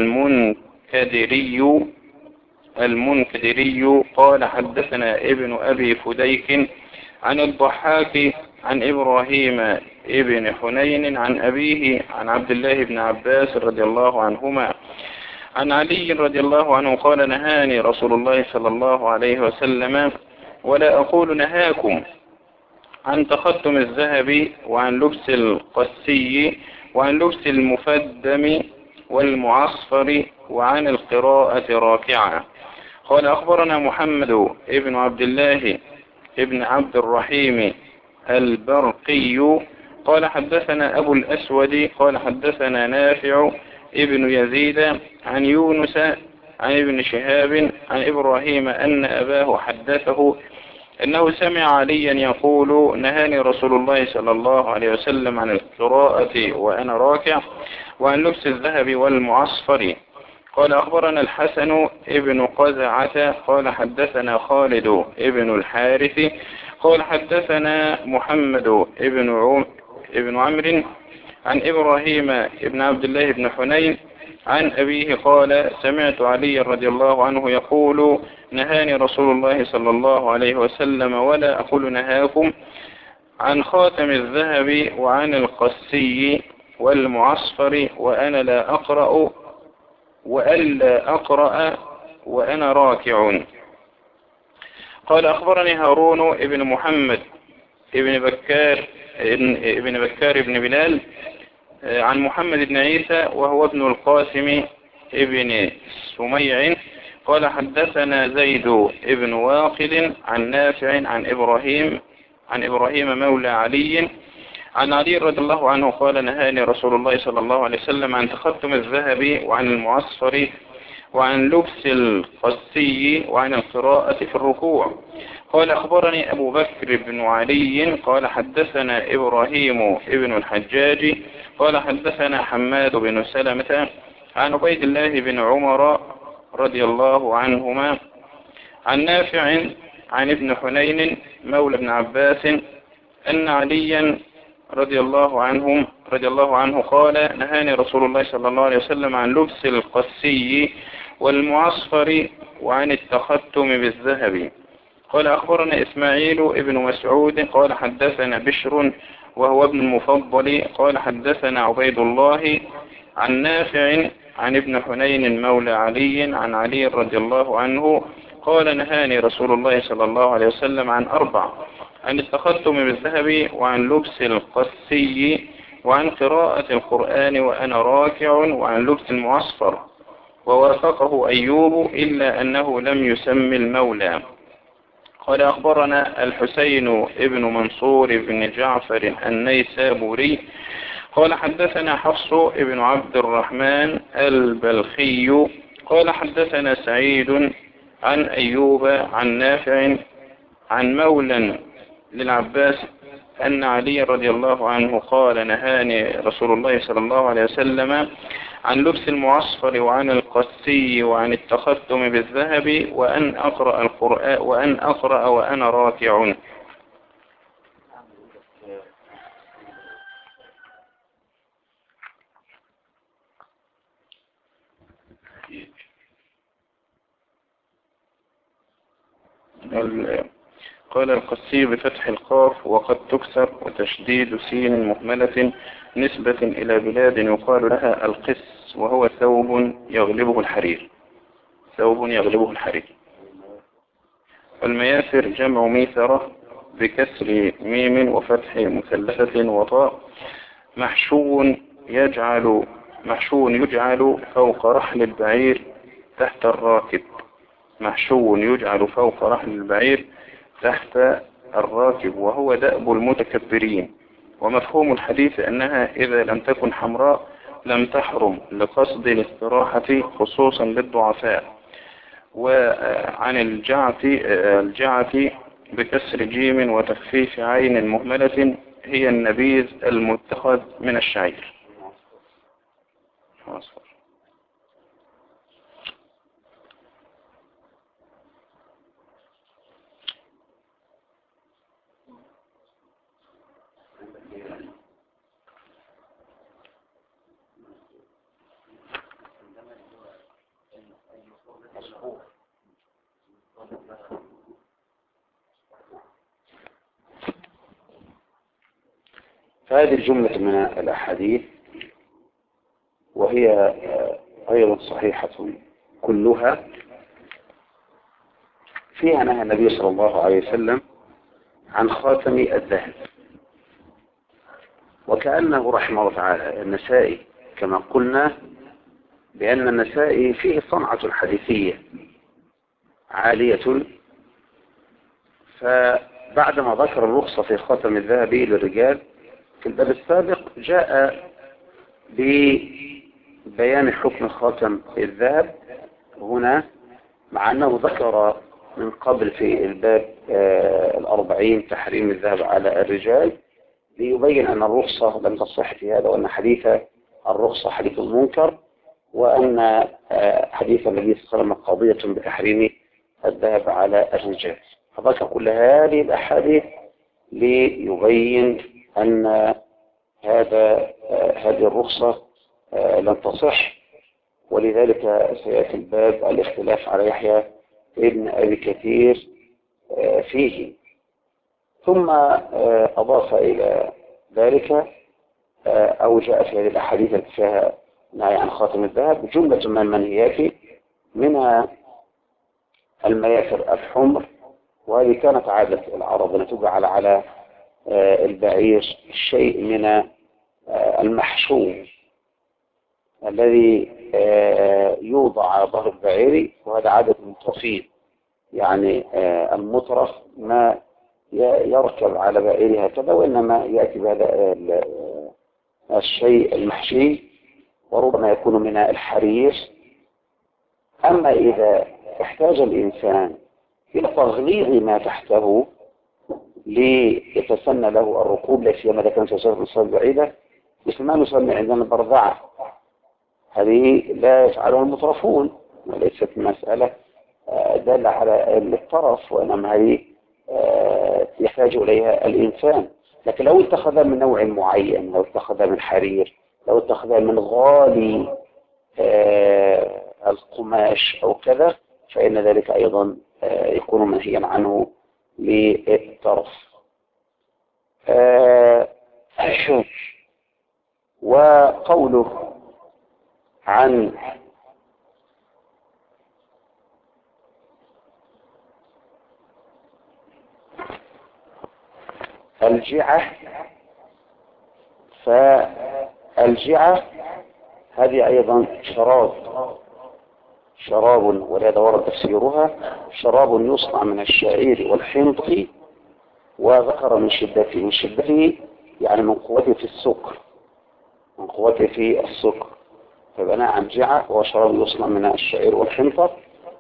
المنكدري قال حدثنا ابن أبي فديك عن الضحاك عن إبراهيم ابن حنين عن أبيه عن عبد الله بن عباس رضي الله عنهما عن علي رضي الله عنه قال نهاني رسول الله صلى الله عليه وسلم ولا أقول نهاكم عن تختم الذهب وعن لبس القسي وعن لبس المفدم والمعصفر وعن القراءة راكعا. قال أخبرنا محمد ابن عبد الله ابن عبد الرحيم البرقي قال حدثنا أبو الأسود قال حدثنا نافع ابن يزيد عن يونس عن ابن شهاب عن إبراهيم أن أباه حدثه أنه سمع عليا يقول نهاني رسول الله صلى الله عليه وسلم عن القراءة وأنا راكع وعن لبس الذهب والمعصفر. قال أخبرنا الحسن ابن قزعة قال حدثنا خالد ابن الحارث قال حدثنا محمد ابن عمرو عن إبراهيم ابن عبد الله بن حنين عن أبيه قال سمعت علي رضي الله عنه يقول نهاني رسول الله صلى الله عليه وسلم ولا أقول نهاكم عن خاتم الذهب وعن القسي والمعصفر وأنا لا أقرأ وألا أقرأ وأنا راكع. قال أخبرني هارون ابن محمد ابن بكار ابن بلال عن محمد بن عيسى وهو ابن القاسم ابن سميع قال حدثنا زيد ابن واقد عن نافع عن إبراهيم مولى علي عن علي رضي الله عنه قال نهاني رسول الله صلى الله عليه وسلم عن تختم الذهب وعن المعصفر وعن لبس القسي وعن القراءة في الركوع. قال أخبرني أبو بكر بن علي قال حدثنا إبراهيم ابن الحجاج قال حدثنا حماد بن سلمة عن عبيد الله بن عمر رضي الله عنهما عن نافع عن ابن حنين مولى ابن عباس أن عليا رضي الله عنه قال نهاني رسول الله صلى الله عليه وسلم عن لبس القسي والمعصفر وعن التختم بالذهب. قال أخبرنا إسماعيل ابن مسعود قال حدثنا بشر وهو ابن المفضل قال حدثنا عبيد الله عن نافع عن ابن حنين مولى علي عن علي رضي الله عنه قال نهاني رسول الله صلى الله عليه وسلم عن 4 عن التختم بالذهب وعن لبس القسي وعن قراءة القرآن وأنا راكع وعن لبس المعصفر ووافقه أيوب إلا أنه لم يسمي المولى. قال أخبرنا الحسين ابن منصور بن جعفر النيسابوري قال حدثنا حفص ابن عبد الرحمن البلخي قال حدثنا سعيد عن أيوب عن نافع عن مولى للعباس أن علي رضي الله عنه قال نهاني رسول الله صلى الله عليه وسلم عن لبس المعصفر وعن القسي وعن التختم بالذهب وأن أقرأ القرآن وأن أقرأ وأنا راكع. قال القسي بفتح القاف وقد تكسر وتشديد سين مهملة نسبة إلى بلاد يقال لها القس وهو ثوب يغلبه الحرير. والمياسر جمع ميسرة بكسر ميم وفتح مثلثة وطاء محشو يجعل فوق رحل البعير تحت الراكب. وهو دأب المتكبرين. ومفهوم الحديث أنها إذا لم تكن حمراء لم تحرم لقصد الاستراحة خصوصا للضعفاء. وعن الجعة بكسر جيم وتخفيف عين مهملة هي النبيذ المتخذ من الشعير. فهذه الجملة من الأحاديث وهي أيضا صحيحة كلها فيها نهى النبي صلى الله عليه وسلم عن خاتم الذهب، وكأنه رحمه الله تعالى النسائي كما قلنا بأن النسائي فيه صنعة الحديثية عالية، فبعدما ذكر الرخصة في خاتم الذهب للرجال في الباب السابق جاء ببيان حكم خاتم الذهب هنا، مع أنه ذكر من قبل في الباب 40 تحريم الذهب على الرجال ليبين أن الرخصة لم تصح في هذا، وأن حديث الرخصة حديث منكر، وأن حديث النبي صلى الله عليه وسلم قضية بتحريم الذهب على الرجال. فذكر كل هذه الأحاديث ليبين أن هذه الرخصة لم تصح، ولذلك سيأتي الباب الاختلاف على يحيى ابن أبي كثير فيه. ثم أضاف إلى ذلك أو جاء في هذه الأحاديث التي فيها نهي عن خاتم الذهب جملة من المنهيات، منها المياسر الحمر، وهذه كانت عادة العرب أن تجعل على البعير شيء من المحشوم الذي يوضع على ظهر البعير، وهذا عادة المترفين، يعني المترف ما يركب على بعيره هكذا، وإنما يأتي بهذا الشيء المحشي، وربما يكون من الحرير. أما إذا احتاج الإنسان إلى تغليظ ما تحته ليتسنى له الركوب، لا سيما إذا كانت مسافة مسافة بعيدة، مثل ما نسمي عندنا البرذعة، هذه لا يفعلها المترفون، وليست مسألة دالة على الطرف، وإنما هذه يحتاج إليها الإنسان. لكن لو اتخذ من نوع معين، لو اتخذ من حرير، لو اتخذ من غالي القماش أو كذا، فإن ذلك أيضا يكون منهيا عنه للطرف. وقوله عن الجعة، فالجعة هذه أيضا شراب ولهذا ورد تفسيرها شراب يصنع من الشعير والحنطة، وذكر من شدته يعني من قوته في السكر، من قوته في السكر، فبناء عن جعة وشراب يصنع من الشعير والحنطة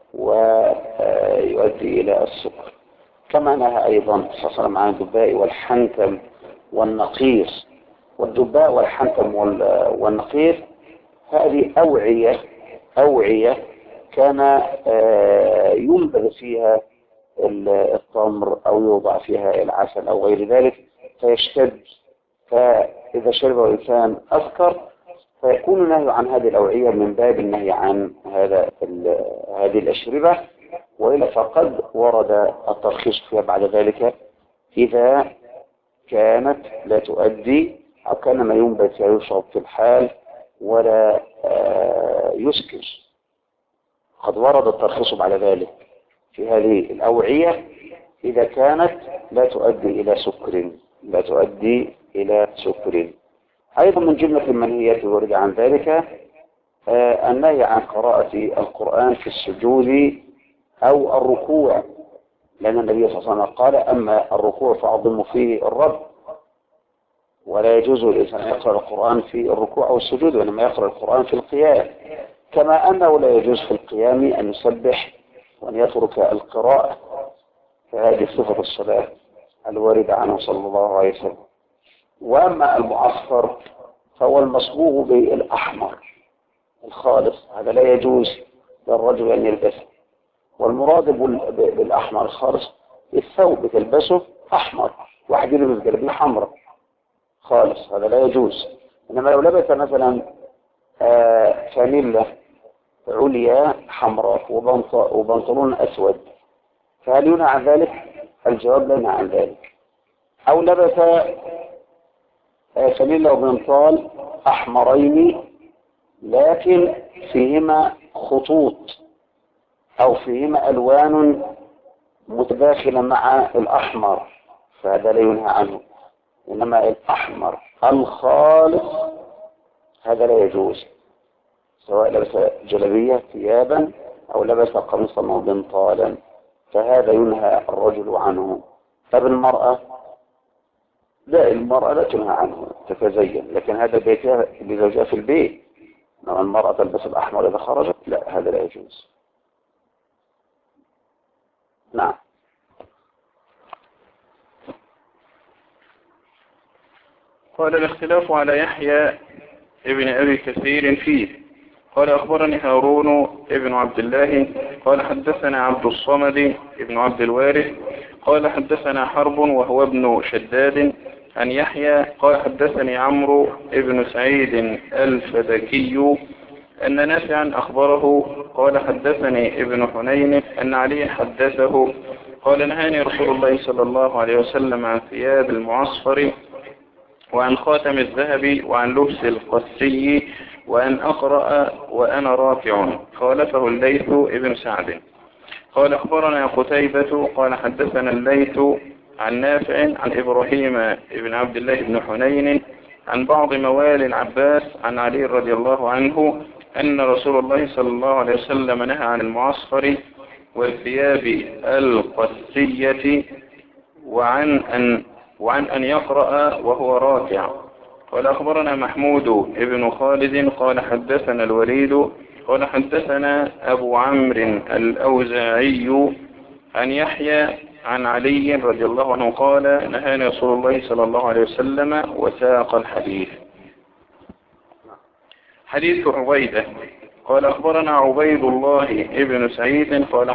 ويؤدي إلى السكر. كما نهى أيضا صلى الله عليه وسلم عن الدباء والحنتم والنقير. والدباء والحنتم والنقير هذه أوعية كان ينبذ فيها التمر أو يوضع فيها العسل أو غير ذلك فيشتد، فإذا شرب الإنسان أسكر، فيكون النهي عن هذه الأوعية من باب النهي عن هذه الأشربة، وإلا فقد ورد الترخيص فيها بعد ذلك إذا كانت لا تؤدي أو كان ما ينبت فيها يشرب في الحال ولا يسكر، قد ورد الترخيص بعد ذلك في هذه الأوعية إذا كانت لا تؤدي إلى سكر. أيضا من جملة المنهيات الواردة عن ذلك النهي عن قراءة القرآن في السجود أو الركوع، لأن النبي صلى الله عليه وسلم قال: أما الركوع فعظموا فيه الرب، ولا يجوز للإنسان أن يقرأ القرآن في الركوع أو السجود، وإنما يقرأ القرآن في القيام، كما أنه لا يجوز في القيام أن يسبح وأن يترك القراءة، فهذه صفة الصلاة الواردة عنه صلى الله عليه وسلم. وأما المعصفر فهو المصبوغ بالأحمر الخالص، هذا لا يجوز للرجل أن يلبسه. والمراد بالأحمر الخالص الثوب تلبسه أحمر، واحد يلبس جلابية حمراء خالص هذا لا يجوز. إنما لو لبس مثلا فانيلا عليا حمراء وبنطلون أسود فهل ينهى عن ذلك؟ الجواب لا ينهى عن ذلك. أو لبس فانيلا وبنطال أحمرين لكن فيهما خطوط أو فيهما ألوان متداخلة مع الأحمر فهذا لا ينهى عنه. إنما الأحمر الخالص هذا لا يجوز، سواء لبس جلبية ثيابا أو لبس قميصا أو بنطالا فهذا ينهى الرجل عنه. طب المرأة لا، المرأة لا تنهى عنه تتزين، لكن هذا بيتها لزوجها في البيت. لو المرأة تلبس الأحمر إذا خرجت لا، هذا لا يجوز. نعم. قال الاختلاف على يحيى ابن أبي كثير فيه. قال أخبرني هارون ابن عبد الله قال حدثنا عبد الصمد ابن عبد الوارث قال حدثنا حرب وهو ابن شداد عن يحيى قال حدثني عمرو ابن سعيد الفدكي أن نافعا أخبره قال حدثني ابن حنين أن علي حدثه قال نهاني رسول الله صلى الله عليه وسلم عن ثياب المعصفر وعن خاتم الذهب وعن لبس القسي وأن أقرأ وأنا راكع. خالفه الليث ابن سعد. قال أخبرنا قتيبة قال حدثنا الليث عن نافع عن إبراهيم ابن عبد الله بن حنين عن بعض موالي العباس عن علي رضي الله عنه أن رسول الله صلى الله عليه وسلم نهى عن المعصفر والثياب القسية وعن أن يقرأ وهو راكع. قال أخبرنا محمود ابن خالد قال حدثنا الوليد قال حدثنا أبو عمرو الأوزاعي عن يحيى عن علي رضي الله عنه قال نهاني رسول الله صلى الله عليه وسلم وساق الحديث. حديث عبيدة قال أخبرنا عبيد الله ابن سعيد قال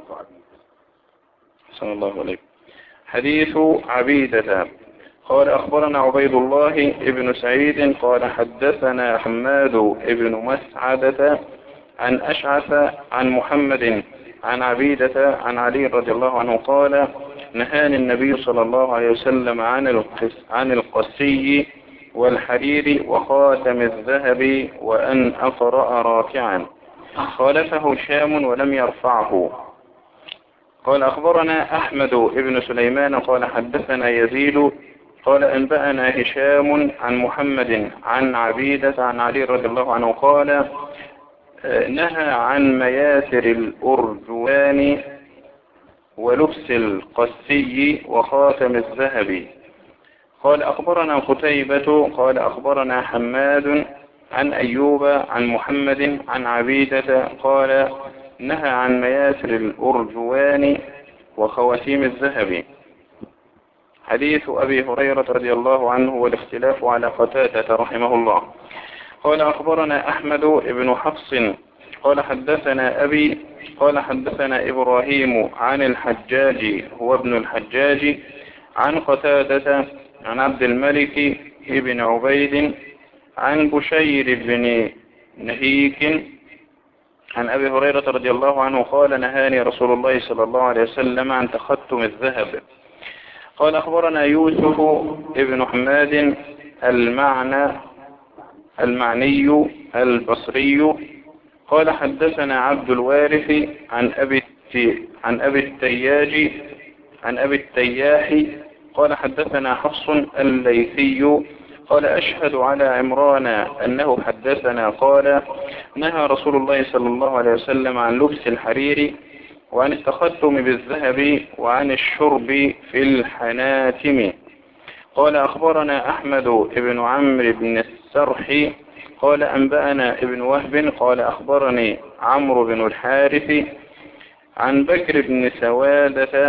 صلى الله عليه. حديث عبيدة قال أخبرنا عبيد الله ابن سعيد قال حدثنا حماد ابن مسعدة عن أشعث عن محمد عن عبيدة عن علي رضي الله عنه قال نهاني النبي صلى الله عليه وسلم عن القسي والحرير وخاتم الذهب وأن أقرأ راكعا. خالفه هشام ولم يرفعه. قال أخبرنا أحمد ابن سليمان قال حدثنا يزيد قال أنبأنا هشام عن محمد عن عبيدة عن علي رضي الله عنه قال نهى عن مياسر الأرجوان ولبس القسي وخاتم الذهب. قال أخبرنا قتيبة قال أخبرنا حماد عن أيوب عن محمد عن عبيدة قال نهى عن مياسر الأرجوان وخواتيم الذهب. حديث أبي هريرة رضي الله عنه والاختلاف على قتادة رحمه الله. قال أخبرنا أحمد بن حفص قال حدثنا أبي قال حدثنا إبراهيم عن الحجاج هو ابن الحجاج عن قتادة عن عبد الملك بن عبيد عن بشير بن نهيك عن أبي هريرة رضي الله عنه قال نهاني رسول الله صلى الله عليه وسلم عن تختم الذهب. قال أخبرنا يوسف ابن حماد المعني البصري قال حدثنا عبد الوارث عن أبي التياح قال حدثنا حفص الليثي قال أشهد على عمران أنه حدثنا قال نهى رسول الله صلى الله عليه وسلم عن لبس الحرير وعن التختم بالذهب وعن الشرب في الحناتم. قال أخبرنا أحمد بن عمرو بن السرح قال أنبأنا ابن وهب قال أخبرني عمرو بن الحارث عن بكر بن سوادة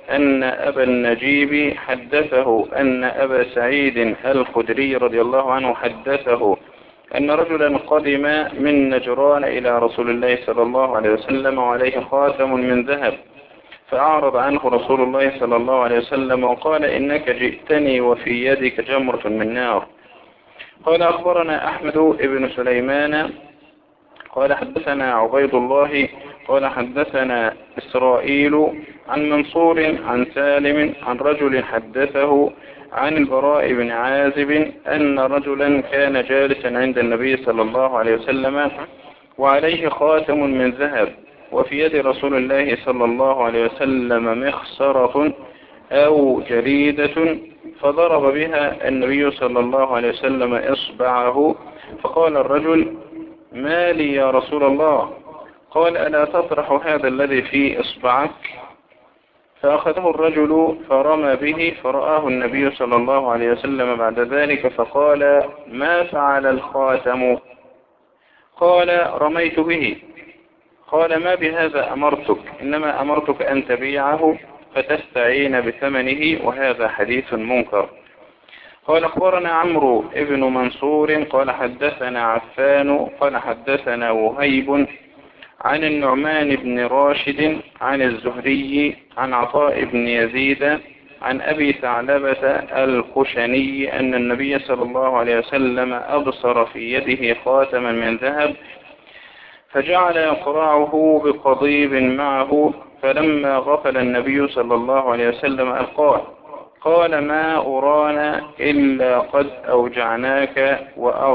أن أبا النجيب حدثه أن أبا سعيد الخدري رضي الله عنه حدثه أن رجلا قدم من نجران إلى رسول الله صلى الله عليه وسلم وعليه خاتم من ذهب، فأعرض عنه رسول الله صلى الله عليه وسلم وقال إنك جئتني وفي يدك جمرة من نار. قال أخبرنا أحمد بن سليمان قال حدثنا عبيد الله قال حدثنا إسرائيل عن منصور عن سالم عن رجل حدثه عن البراء بن عازب أن رجلا كان جالسا عند النبي صلى الله عليه وسلم وعليه خاتم من ذهب، وفي يد رسول الله صلى الله عليه وسلم مخصرة أو جريدة، فضرب بها النبي صلى الله عليه وسلم إصبعه، فقال الرجل: ما لي يا رسول الله؟ قال: ألا تطرح هذا الذي في إصبعك؟ فأخذه الرجل فرمى به، فرآه النبي صلى الله عليه وسلم بعد ذلك فقال: ما فعل الخاتم؟ قال: رميت به. قال: ما بهذا أمرتك، إنما أمرتك أن تبيعه فتستعين بثمنه، وهذا حديث منكر. قال أخبرنا عمرو ابن منصور قال حدثنا عفان قال حدثنا وهيب عن النعمان بن راشد عن الزهري عن عطاء بن يزيد عن أبي ثعلبة الخشني أن النبي صلى الله عليه وسلم أبصر في يده خاتما من ذهب، فجعل يقرعه بقضيب معه، فلما غفل النبي صلى الله عليه وسلم ألقاه. قال: ما أرانا إلا قد أوجعناك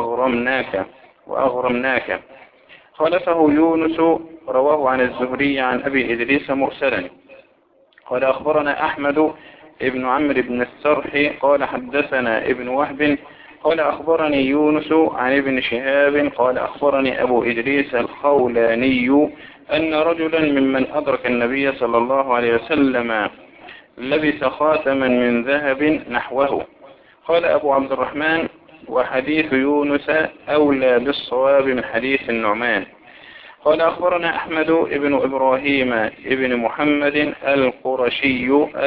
وأغرمناك. خلفه يونس رواه عن الزهري عن أبي إدريس مرسلا. قال أخبرنا أحمد ابن عمرو بن السرح قال حدثنا ابن وهب قال أخبرني يونس عن ابن شهاب قال أخبرني أبو إدريس الخولاني أن رجلا ممن أدرك النبي صلى الله عليه وسلم لبس خاتما من ذهب نحوه. قال أبو عبد الرحمن: وحديث يونس أولى بالصواب من حديث النعمان. قال أخبرنا أحمد ابن إبراهيم ابن محمد القرشي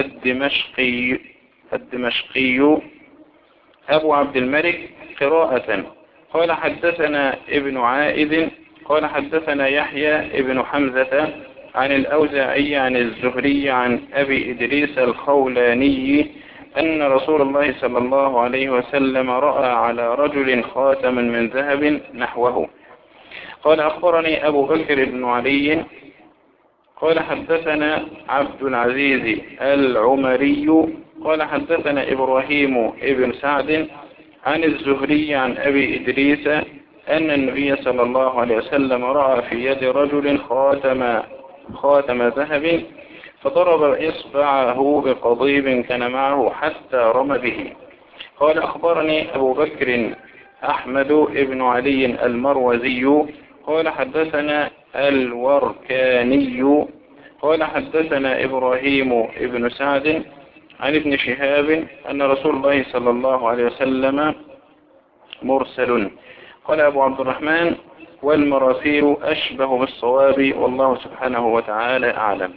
الدمشقي أبو عبد الملك قراءة. قال حدثنا ابن عائد قال حدثنا يحيى ابن حمزة عن الأوزاعي عن الزهري عن أبي إدريس الخولاني أن رسول الله صلى الله عليه وسلم رأى على رجل خاتما من ذهب نحوه. قال أخبرني أبو بكر بن علي قال حدثنا عبد العزيز العمري قال حدثنا إبراهيم ابن سعد عن الزهري عن أبي إدريس أن النبي صلى الله عليه وسلم رأى في يد رجل خاتم ذهب، فضرب إصبعه بقضيب كان معه حتى رمى به. قال أخبرني أبو بكر أحمد ابن علي المروزي قال حدثنا الوركاني قال حدثنا إبراهيم ابن سعد عن ابن شهاب أن رسول الله صلى الله عليه وسلم مرسل. قال أبو عبد الرحمن: والمراسيل أشبه بالصواب، والله سبحانه وتعالى أعلم.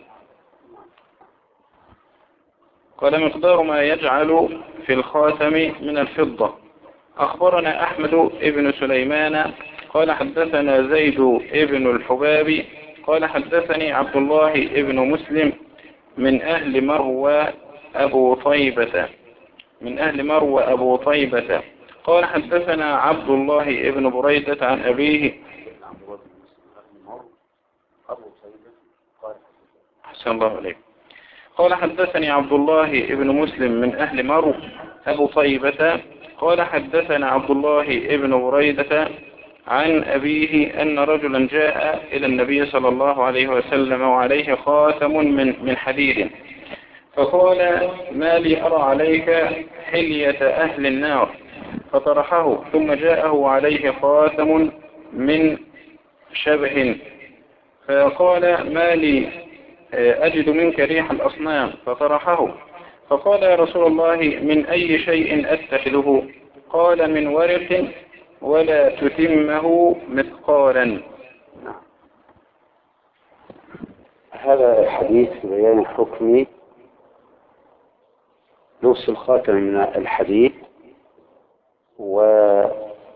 قال مقدار ما يجعل في الخاتم من الفضة. أخبرنا أحمد ابن سليمان قال حدثنا زيد ابن الحباب قال حدثني عبد الله ابن مسلم من أهل مروى أبو طيبة قال حدثنا عبد الله ابن بريدة عن أبيه أحسن الله عليك. قال حدثني عبد الله ابن مسلم من أهل مرو أبو طيبة قال حدثنا عبد الله ابن بريدة عن أبيه أن رجلا جاء إلى النبي صلى الله عليه وسلم وعليه خاتم من حديد، فقال: ما لي أرى عليك حلية أهل النار، فطرحه. ثم جاءه عليه خاتم من شبه، فقال: ما لي أجد منك ريح الأصنام، فطرحه. فقال: يا رسول الله من أي شيء أتخذه؟ قال: من ورق ولا تتمه مثقالا. هذا الحديث في بيان حكم لبس الخاتم من الحديد، ونهي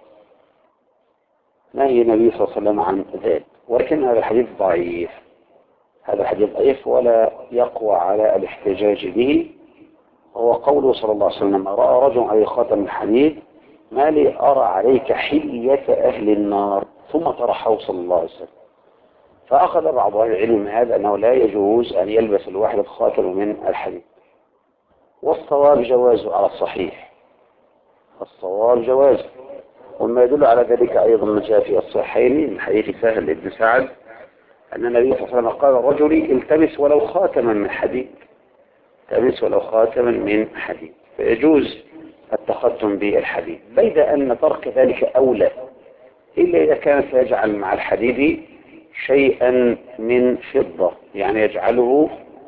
النبي صلى الله عليه وسلم عن ذلك، ولكن هذا الحديث ضعيف، هذا الحديث ضعيف ولا يقوى على الاحتجاج به. هو قوله صلى الله عليه وسلم: رأى رجل عليه خاتم الحديد ما لي أرى عليك حلية أهل النار، ثم طرحه صلى الله عليه وسلم. فأخذ بعض أهل العلم هذا أنه لا يجوز أن يلبس الواحد الخاتم من الحديد، والصواب جوازه على الصحيح، الصواب جوازه. وما يدل على ذلك أيضا ما جاء في الصحيحين من حديث سهل بن سعد أن النبي صلى الله عليه وسلم قال: الرجل التمس ولو خاتما من حديد، التمس ولو خاتما من حديد. فيجوز التختم بالحديد، بيد أن ترك ذلك أولى، إلا إذا كان سيجعل مع الحديد شيئا من فضة، يعني يجعله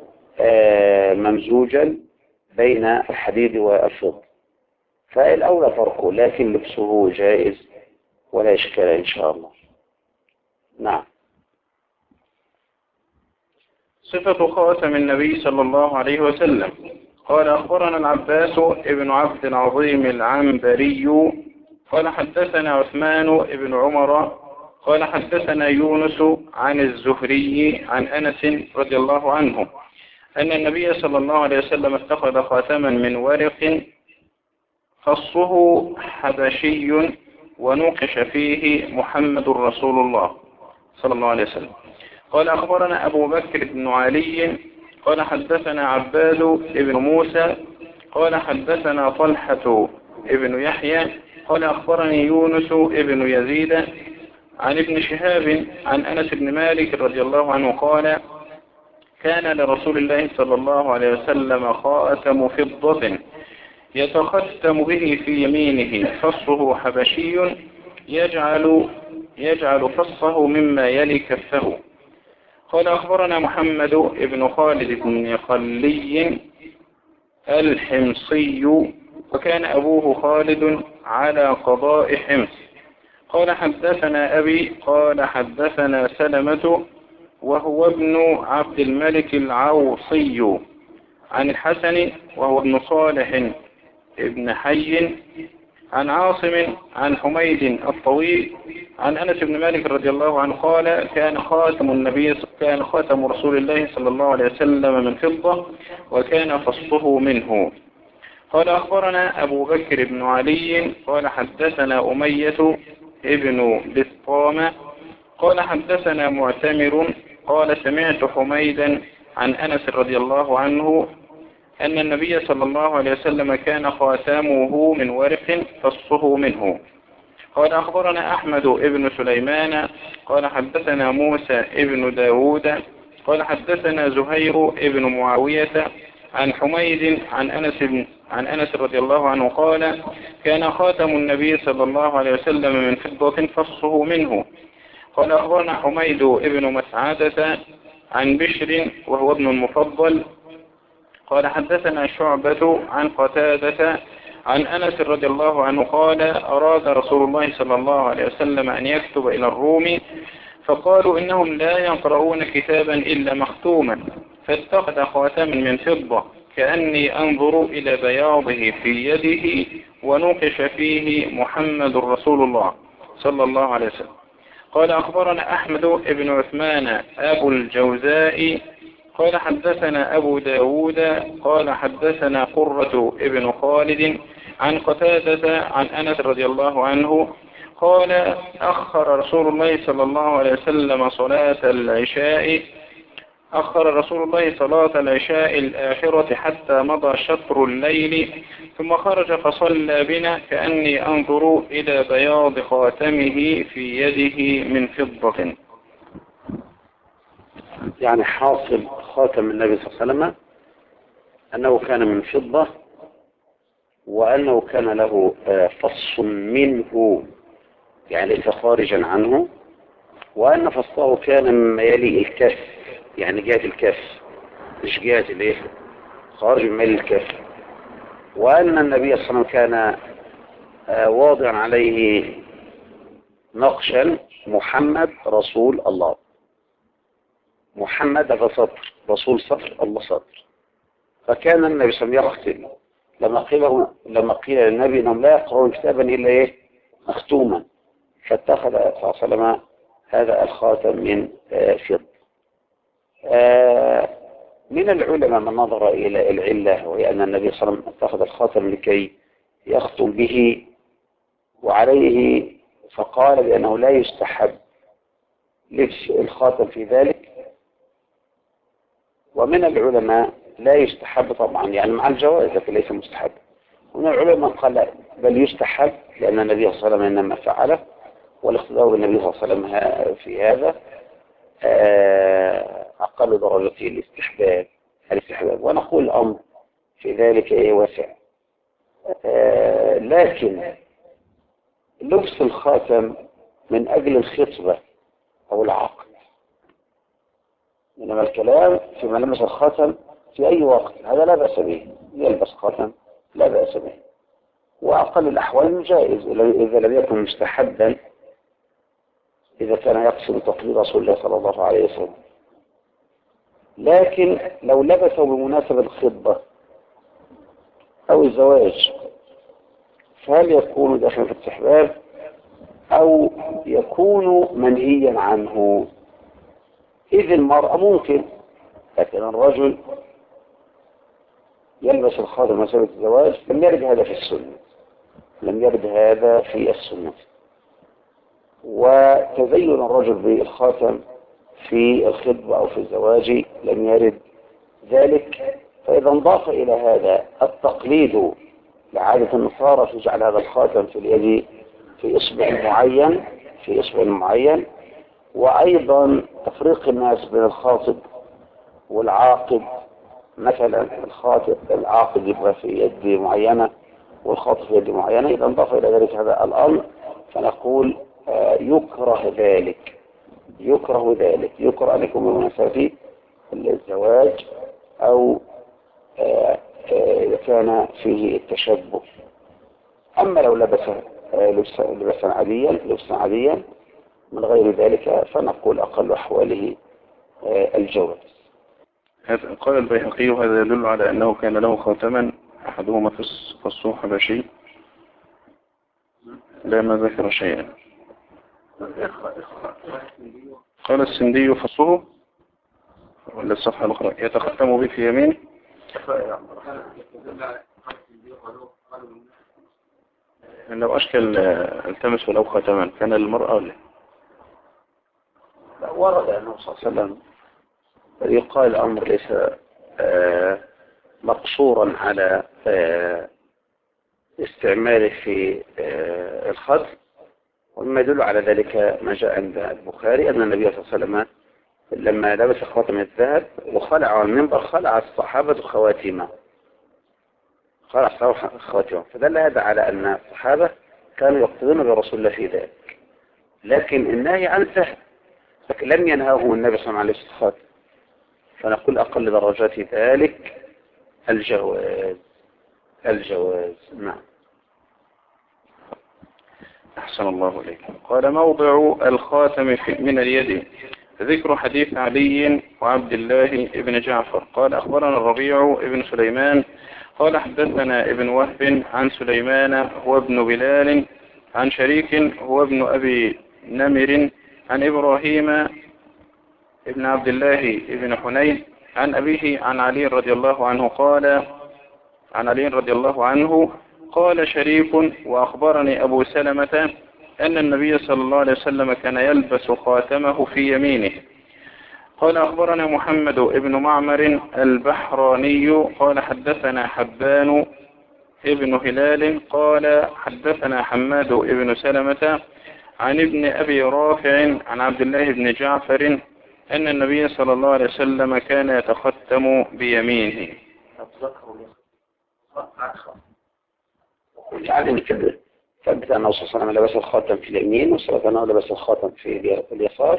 ممزوجا بين الحديد والفضة، فالأولى تركه، لكن لبسه جائز ولا إشكال إن شاء الله. نعم. صفة خاتم النبي صلى الله عليه وسلم. قال: أخبرنا العباس ابن عبد العظيم العنبري قال: حدثنا عثمان ابن عمر قال: حدثنا يونس عن الزهري عن أنس رضي الله عنه أن النبي صلى الله عليه وسلم اتخذ خاتما من ورق خصه حبشي ونوقش فيه محمد رسول الله صلى الله عليه وسلم. قال: أخبرنا أبو بكر بن علي قال: حدثنا عباد بن موسى قال: حدثنا طلحة ابن يحيى قال: أخبرني يونس ابن يزيد عن ابن شهاب عن أنس بن مالك رضي الله عنه قال: كان لرسول الله صلى الله عليه وسلم خاتم فضة يتختم به في يمينه، فصه حبشي يجعل فصه مما يلي كفه. قال: أخبرنا محمد بن خالد بن خلي الحمصي وكان أبوه خالد على قضاء حمص. قال: حدثنا أبي قال: حدثنا سلمة وهو ابن عبد الملك العوصي عن الحسن وهو ابن صالح ابن حي عن عاصم عن حميد الطويل عن أنس بن مالك رضي الله عنه قال: كان خاتم رسول الله صلى الله عليه وسلم من فضة وكان فصله منه. قال: أخبرنا أبو بكر بن علي قال: حدثنا أمية ابن بسطام قال: حدثنا معتمر قال: سمعت حميدا عن أنس رضي الله عنه أن النبي صلى الله عليه وسلم كان خاتمه من ورق فصه منه. قال: أخبرنا أحمد ابن سليمان قال: حدثنا موسى ابن داود قال: حدثنا زهير ابن معاوية عن حميد عن أنس رضي الله عنه قال: كان خاتم النبي صلى الله عليه وسلم من فضة فصه منه. قال: أخبرنا حميد ابن مسعدة عن بشر وهو ابن المفضل قال: حدثنا شعبة عن قتادة عن أنس رضي الله عنه قال: أراد رسول الله صلى الله عليه وسلم أن يكتب إلى الروم، فقالوا إنهم لا يقرؤون كتابا إلا مختوما، فاتخذ خاتما من فضة كأني أنظر إلى بياضه في يده ونوقش فيه محمد رسول الله صلى الله عليه وسلم. قال: أخبرنا أحمد بن عثمان أبو الجوزاء قال: حدثنا أبو داود قال: حدثنا قرة ابن خالد عن قتادة عن أنس رضي الله عنه قال: أخر رسول الله صلى الله عليه وسلم صلاة العشاء الآخرة حتى مضى شطر الليل، ثم خرج فصلى بنا كأني أنظر إلى بياض خاتمه في يده من فضة. يعني حاصل خاتم النبي صلى الله عليه وسلم أنه كان من فضة، وأنه كان له فص منه يعني ليس خارجا عنه، وأن فصه كان مما يلي الكف، يعني جهة الكف مش جهة الايه خارج من الكف، وأن النبي صلى الله عليه وسلم كان واضعا عليه نقشا: محمد رسول الله، محمد هذا سطر، رسول سطر، الله سطر. فكان النبي صلى الله عليه وسلم يختم لما قيل للنبي انهم لا يقرؤون كتابا الا ايه مختوما، فاتخذ صلى الله عليه وسلم هذا الخاتم من فضة. من العلماء من نظر الى العلة، وهي ان النبي صلى الله عليه وسلم اتخذ الخاتم لكي يختم به وعليه، فقال بانه لا يستحب لبس الخاتم في ذلك. ومن العلماء لا يستحب طبعا، يعني مع الجواز لكن ليس مستحب. ومن العلماء قال لا، بل يستحب، لأن النبي صلى الله عليه وسلم إنما فعله، والاقتداء بالنبي صلى الله عليه وسلم في هذا أقل درجته الاستحباب. ونقول الأمر في ذلك واسع. لكن لبس الخاتم من أجل الخطبة أو العقد، إنما الكلام في ملمس الخاتم في أي وقت هذا لا بأس به، يلبس خاتم لا بأس به، وأقل الأحوال جائز إذا لم يكن مستحبا، إذا كان يقصد تقليد رسول الله صلى الله عليه وسلم. لكن لو لبسه بمناسبة الخطبة أو الزواج، فهل يكون داخل في الاستحباب أو يكون منهيا عنه؟ إذ المرأة ممكن، لكن الرجل يلبس الخاتم بمناسبة الزواج لم يرد هذا في السنة، لم يرد هذا في السنة. وتزين الرجل بالخاتم في الخطبة أو في الزواج لم يرد ذلك. فإذا انضاف إلى هذا التقليد لعادة النصارى في جعل هذا الخاتم في اليد في إصبع معين، وأيضا تفريق الناس بين الخاطب والعاقد، مثلا العاقد يبقى في يد معينة والخاطب في يد معينة، إذا انضاف إلى ذلك هذا الأمر فنقول يكره أن يكون بمناسبة الزواج أو إذا كان فيه التشبه. أما لو لبس لبسا عاديا من غير ذلك فنقول أقل أحواله الجواز. قال البيهقي هذا يدل على أنه كان له خاتما أحدهما فصه حبشي لا ما ذكر شيئا. قال السندي فصه ولا الصفحة الأخرى يتختم به في يمين. لو أشكل التمس ولو ختما كان للمرأة ولا؟ ورد أنه صلى الله عليه وسلم يقال الأمر ليس مقصورا على استعماله في الخط. ومما يدل على ذلك ما جاء عند البخاري أن النبي صلى الله عليه وسلم لما لبس خاتم الذهب وخلع على المنبر خلع الصحابة خواتيمه، فدل هذا على أن الصحابة كانوا يقتدون برسول الله في ذلك. لكن النهي عن سهل، لكن لم ينهاهم النبي صلى الله عليه وسلم. فنقول أقل درجات ذلك الجواز. نعم. أحسن الله إليك. قال موضع الخاتم من اليد. ذكر حديث علي وعبد الله بن جعفر قال أخبرنا الربيع بن سليمان قال حدثنا ابن وهب عن سليمان هو ابن بلال عن شريك هو ابن أبي نمر عن إبراهيم ابن عبد الله ابن حنين عن أبيه عن علي رضي الله عنه قال شريك وأخبرني أبو سلمة أن النبي صلى الله عليه وسلم كان يلبس خاتمه في يمينه. قال أخبرنا محمد ابن معمر البحراني قال حدثنا حبان ابن هلال قال حدثنا حماد ابن سلمة عن ابن أبي رافع عن عبد الله بن جعفر أن النبي صلى الله عليه وسلم كان يتختم بيمينه. يعني كده ثبت أنه صلى الله عليه وسلم لبس الخاتم في اليمين وثبت أنه لبس الخاتم في اليسار.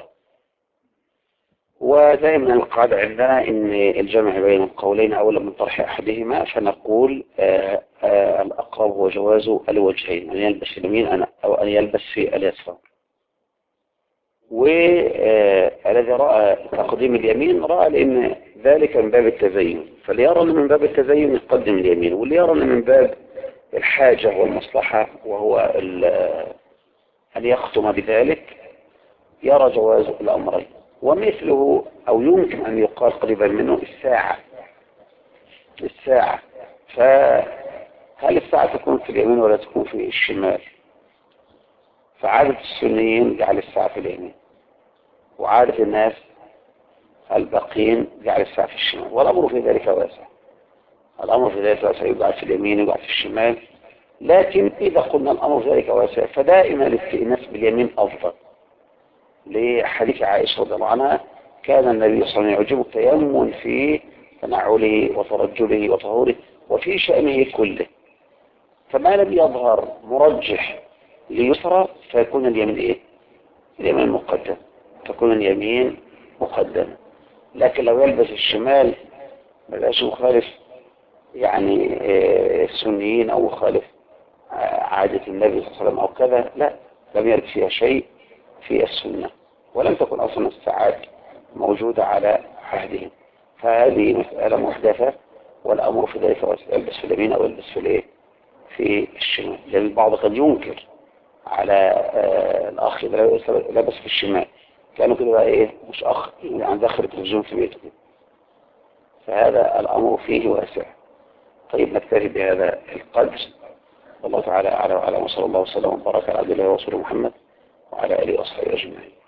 ودائما القاعدة عندنا إن الجمع بين القولين أولى من طرح أحدهما، فنقول الأقرب هو جواز الوجهين، أن يلبس في اليمين أو أن يلبس في اليسار. والذي رأى تقديم اليمين رأى لأن ذلك من باب التزين، فاللي يرى أن من باب التزين يقدم اليمين، واللي يرى أن من باب الحاجة والمصلحة وهو أن يختم بذلك يرى جواز الأمرين. ومثله أو يمكن أن يقال قريبا منه الساعة. فهل الساعة تكون في اليمين ولا تكون في الشمال؟ فعادة السنيين جعل الساعة في اليمين، وعادة الناس الباقين جعل الساعة في الشمال، والأمر في ذلك واسع. الأمر في ذلك واسع، يقع في اليمين يقع في الشمال. لكن إذا قلنا الأمر في ذلك واسع فدائما الاستئناس باليمين أفضل، لحديث عائشة رضي الله عنها كان النبي صلى الله عليه وسلم يعجبه التيمم في تنعله وترجله وطهوره وفي شأنه كله، فما لم يظهر مرجح ليسرى فيكون اليمين إيه؟ اليمين مقدم، تكون اليمين مقدم. لكن لو يلبس الشمال ما بقاش مخالف يعني السنيين أو مخالف عادة النبي صلى الله عليه وسلم أو كذا، لا، لم يرد فيها شيء في السنة، ولم تكن أصلا الساعات موجودة على عهدهم. فهذه مسألة محدثة، والأمر في ذلك يلبس في اليمين أو يلبس في الإيه؟ في الشمال. لأن البعض قد ينكر على الأخ إذا لبس في الشمال كانوا كده بقى إيه؟ مش أخ يعني داخل التلفزيون في بيته. فهذا الأمر فيه واسع. طيب نكتفي بهذا القدر، والله تعالى أعلى وعلى، وصلى الله وسلم وبارك على عبد الله ورسوله محمد وعلى آله وصحبه أجمعين.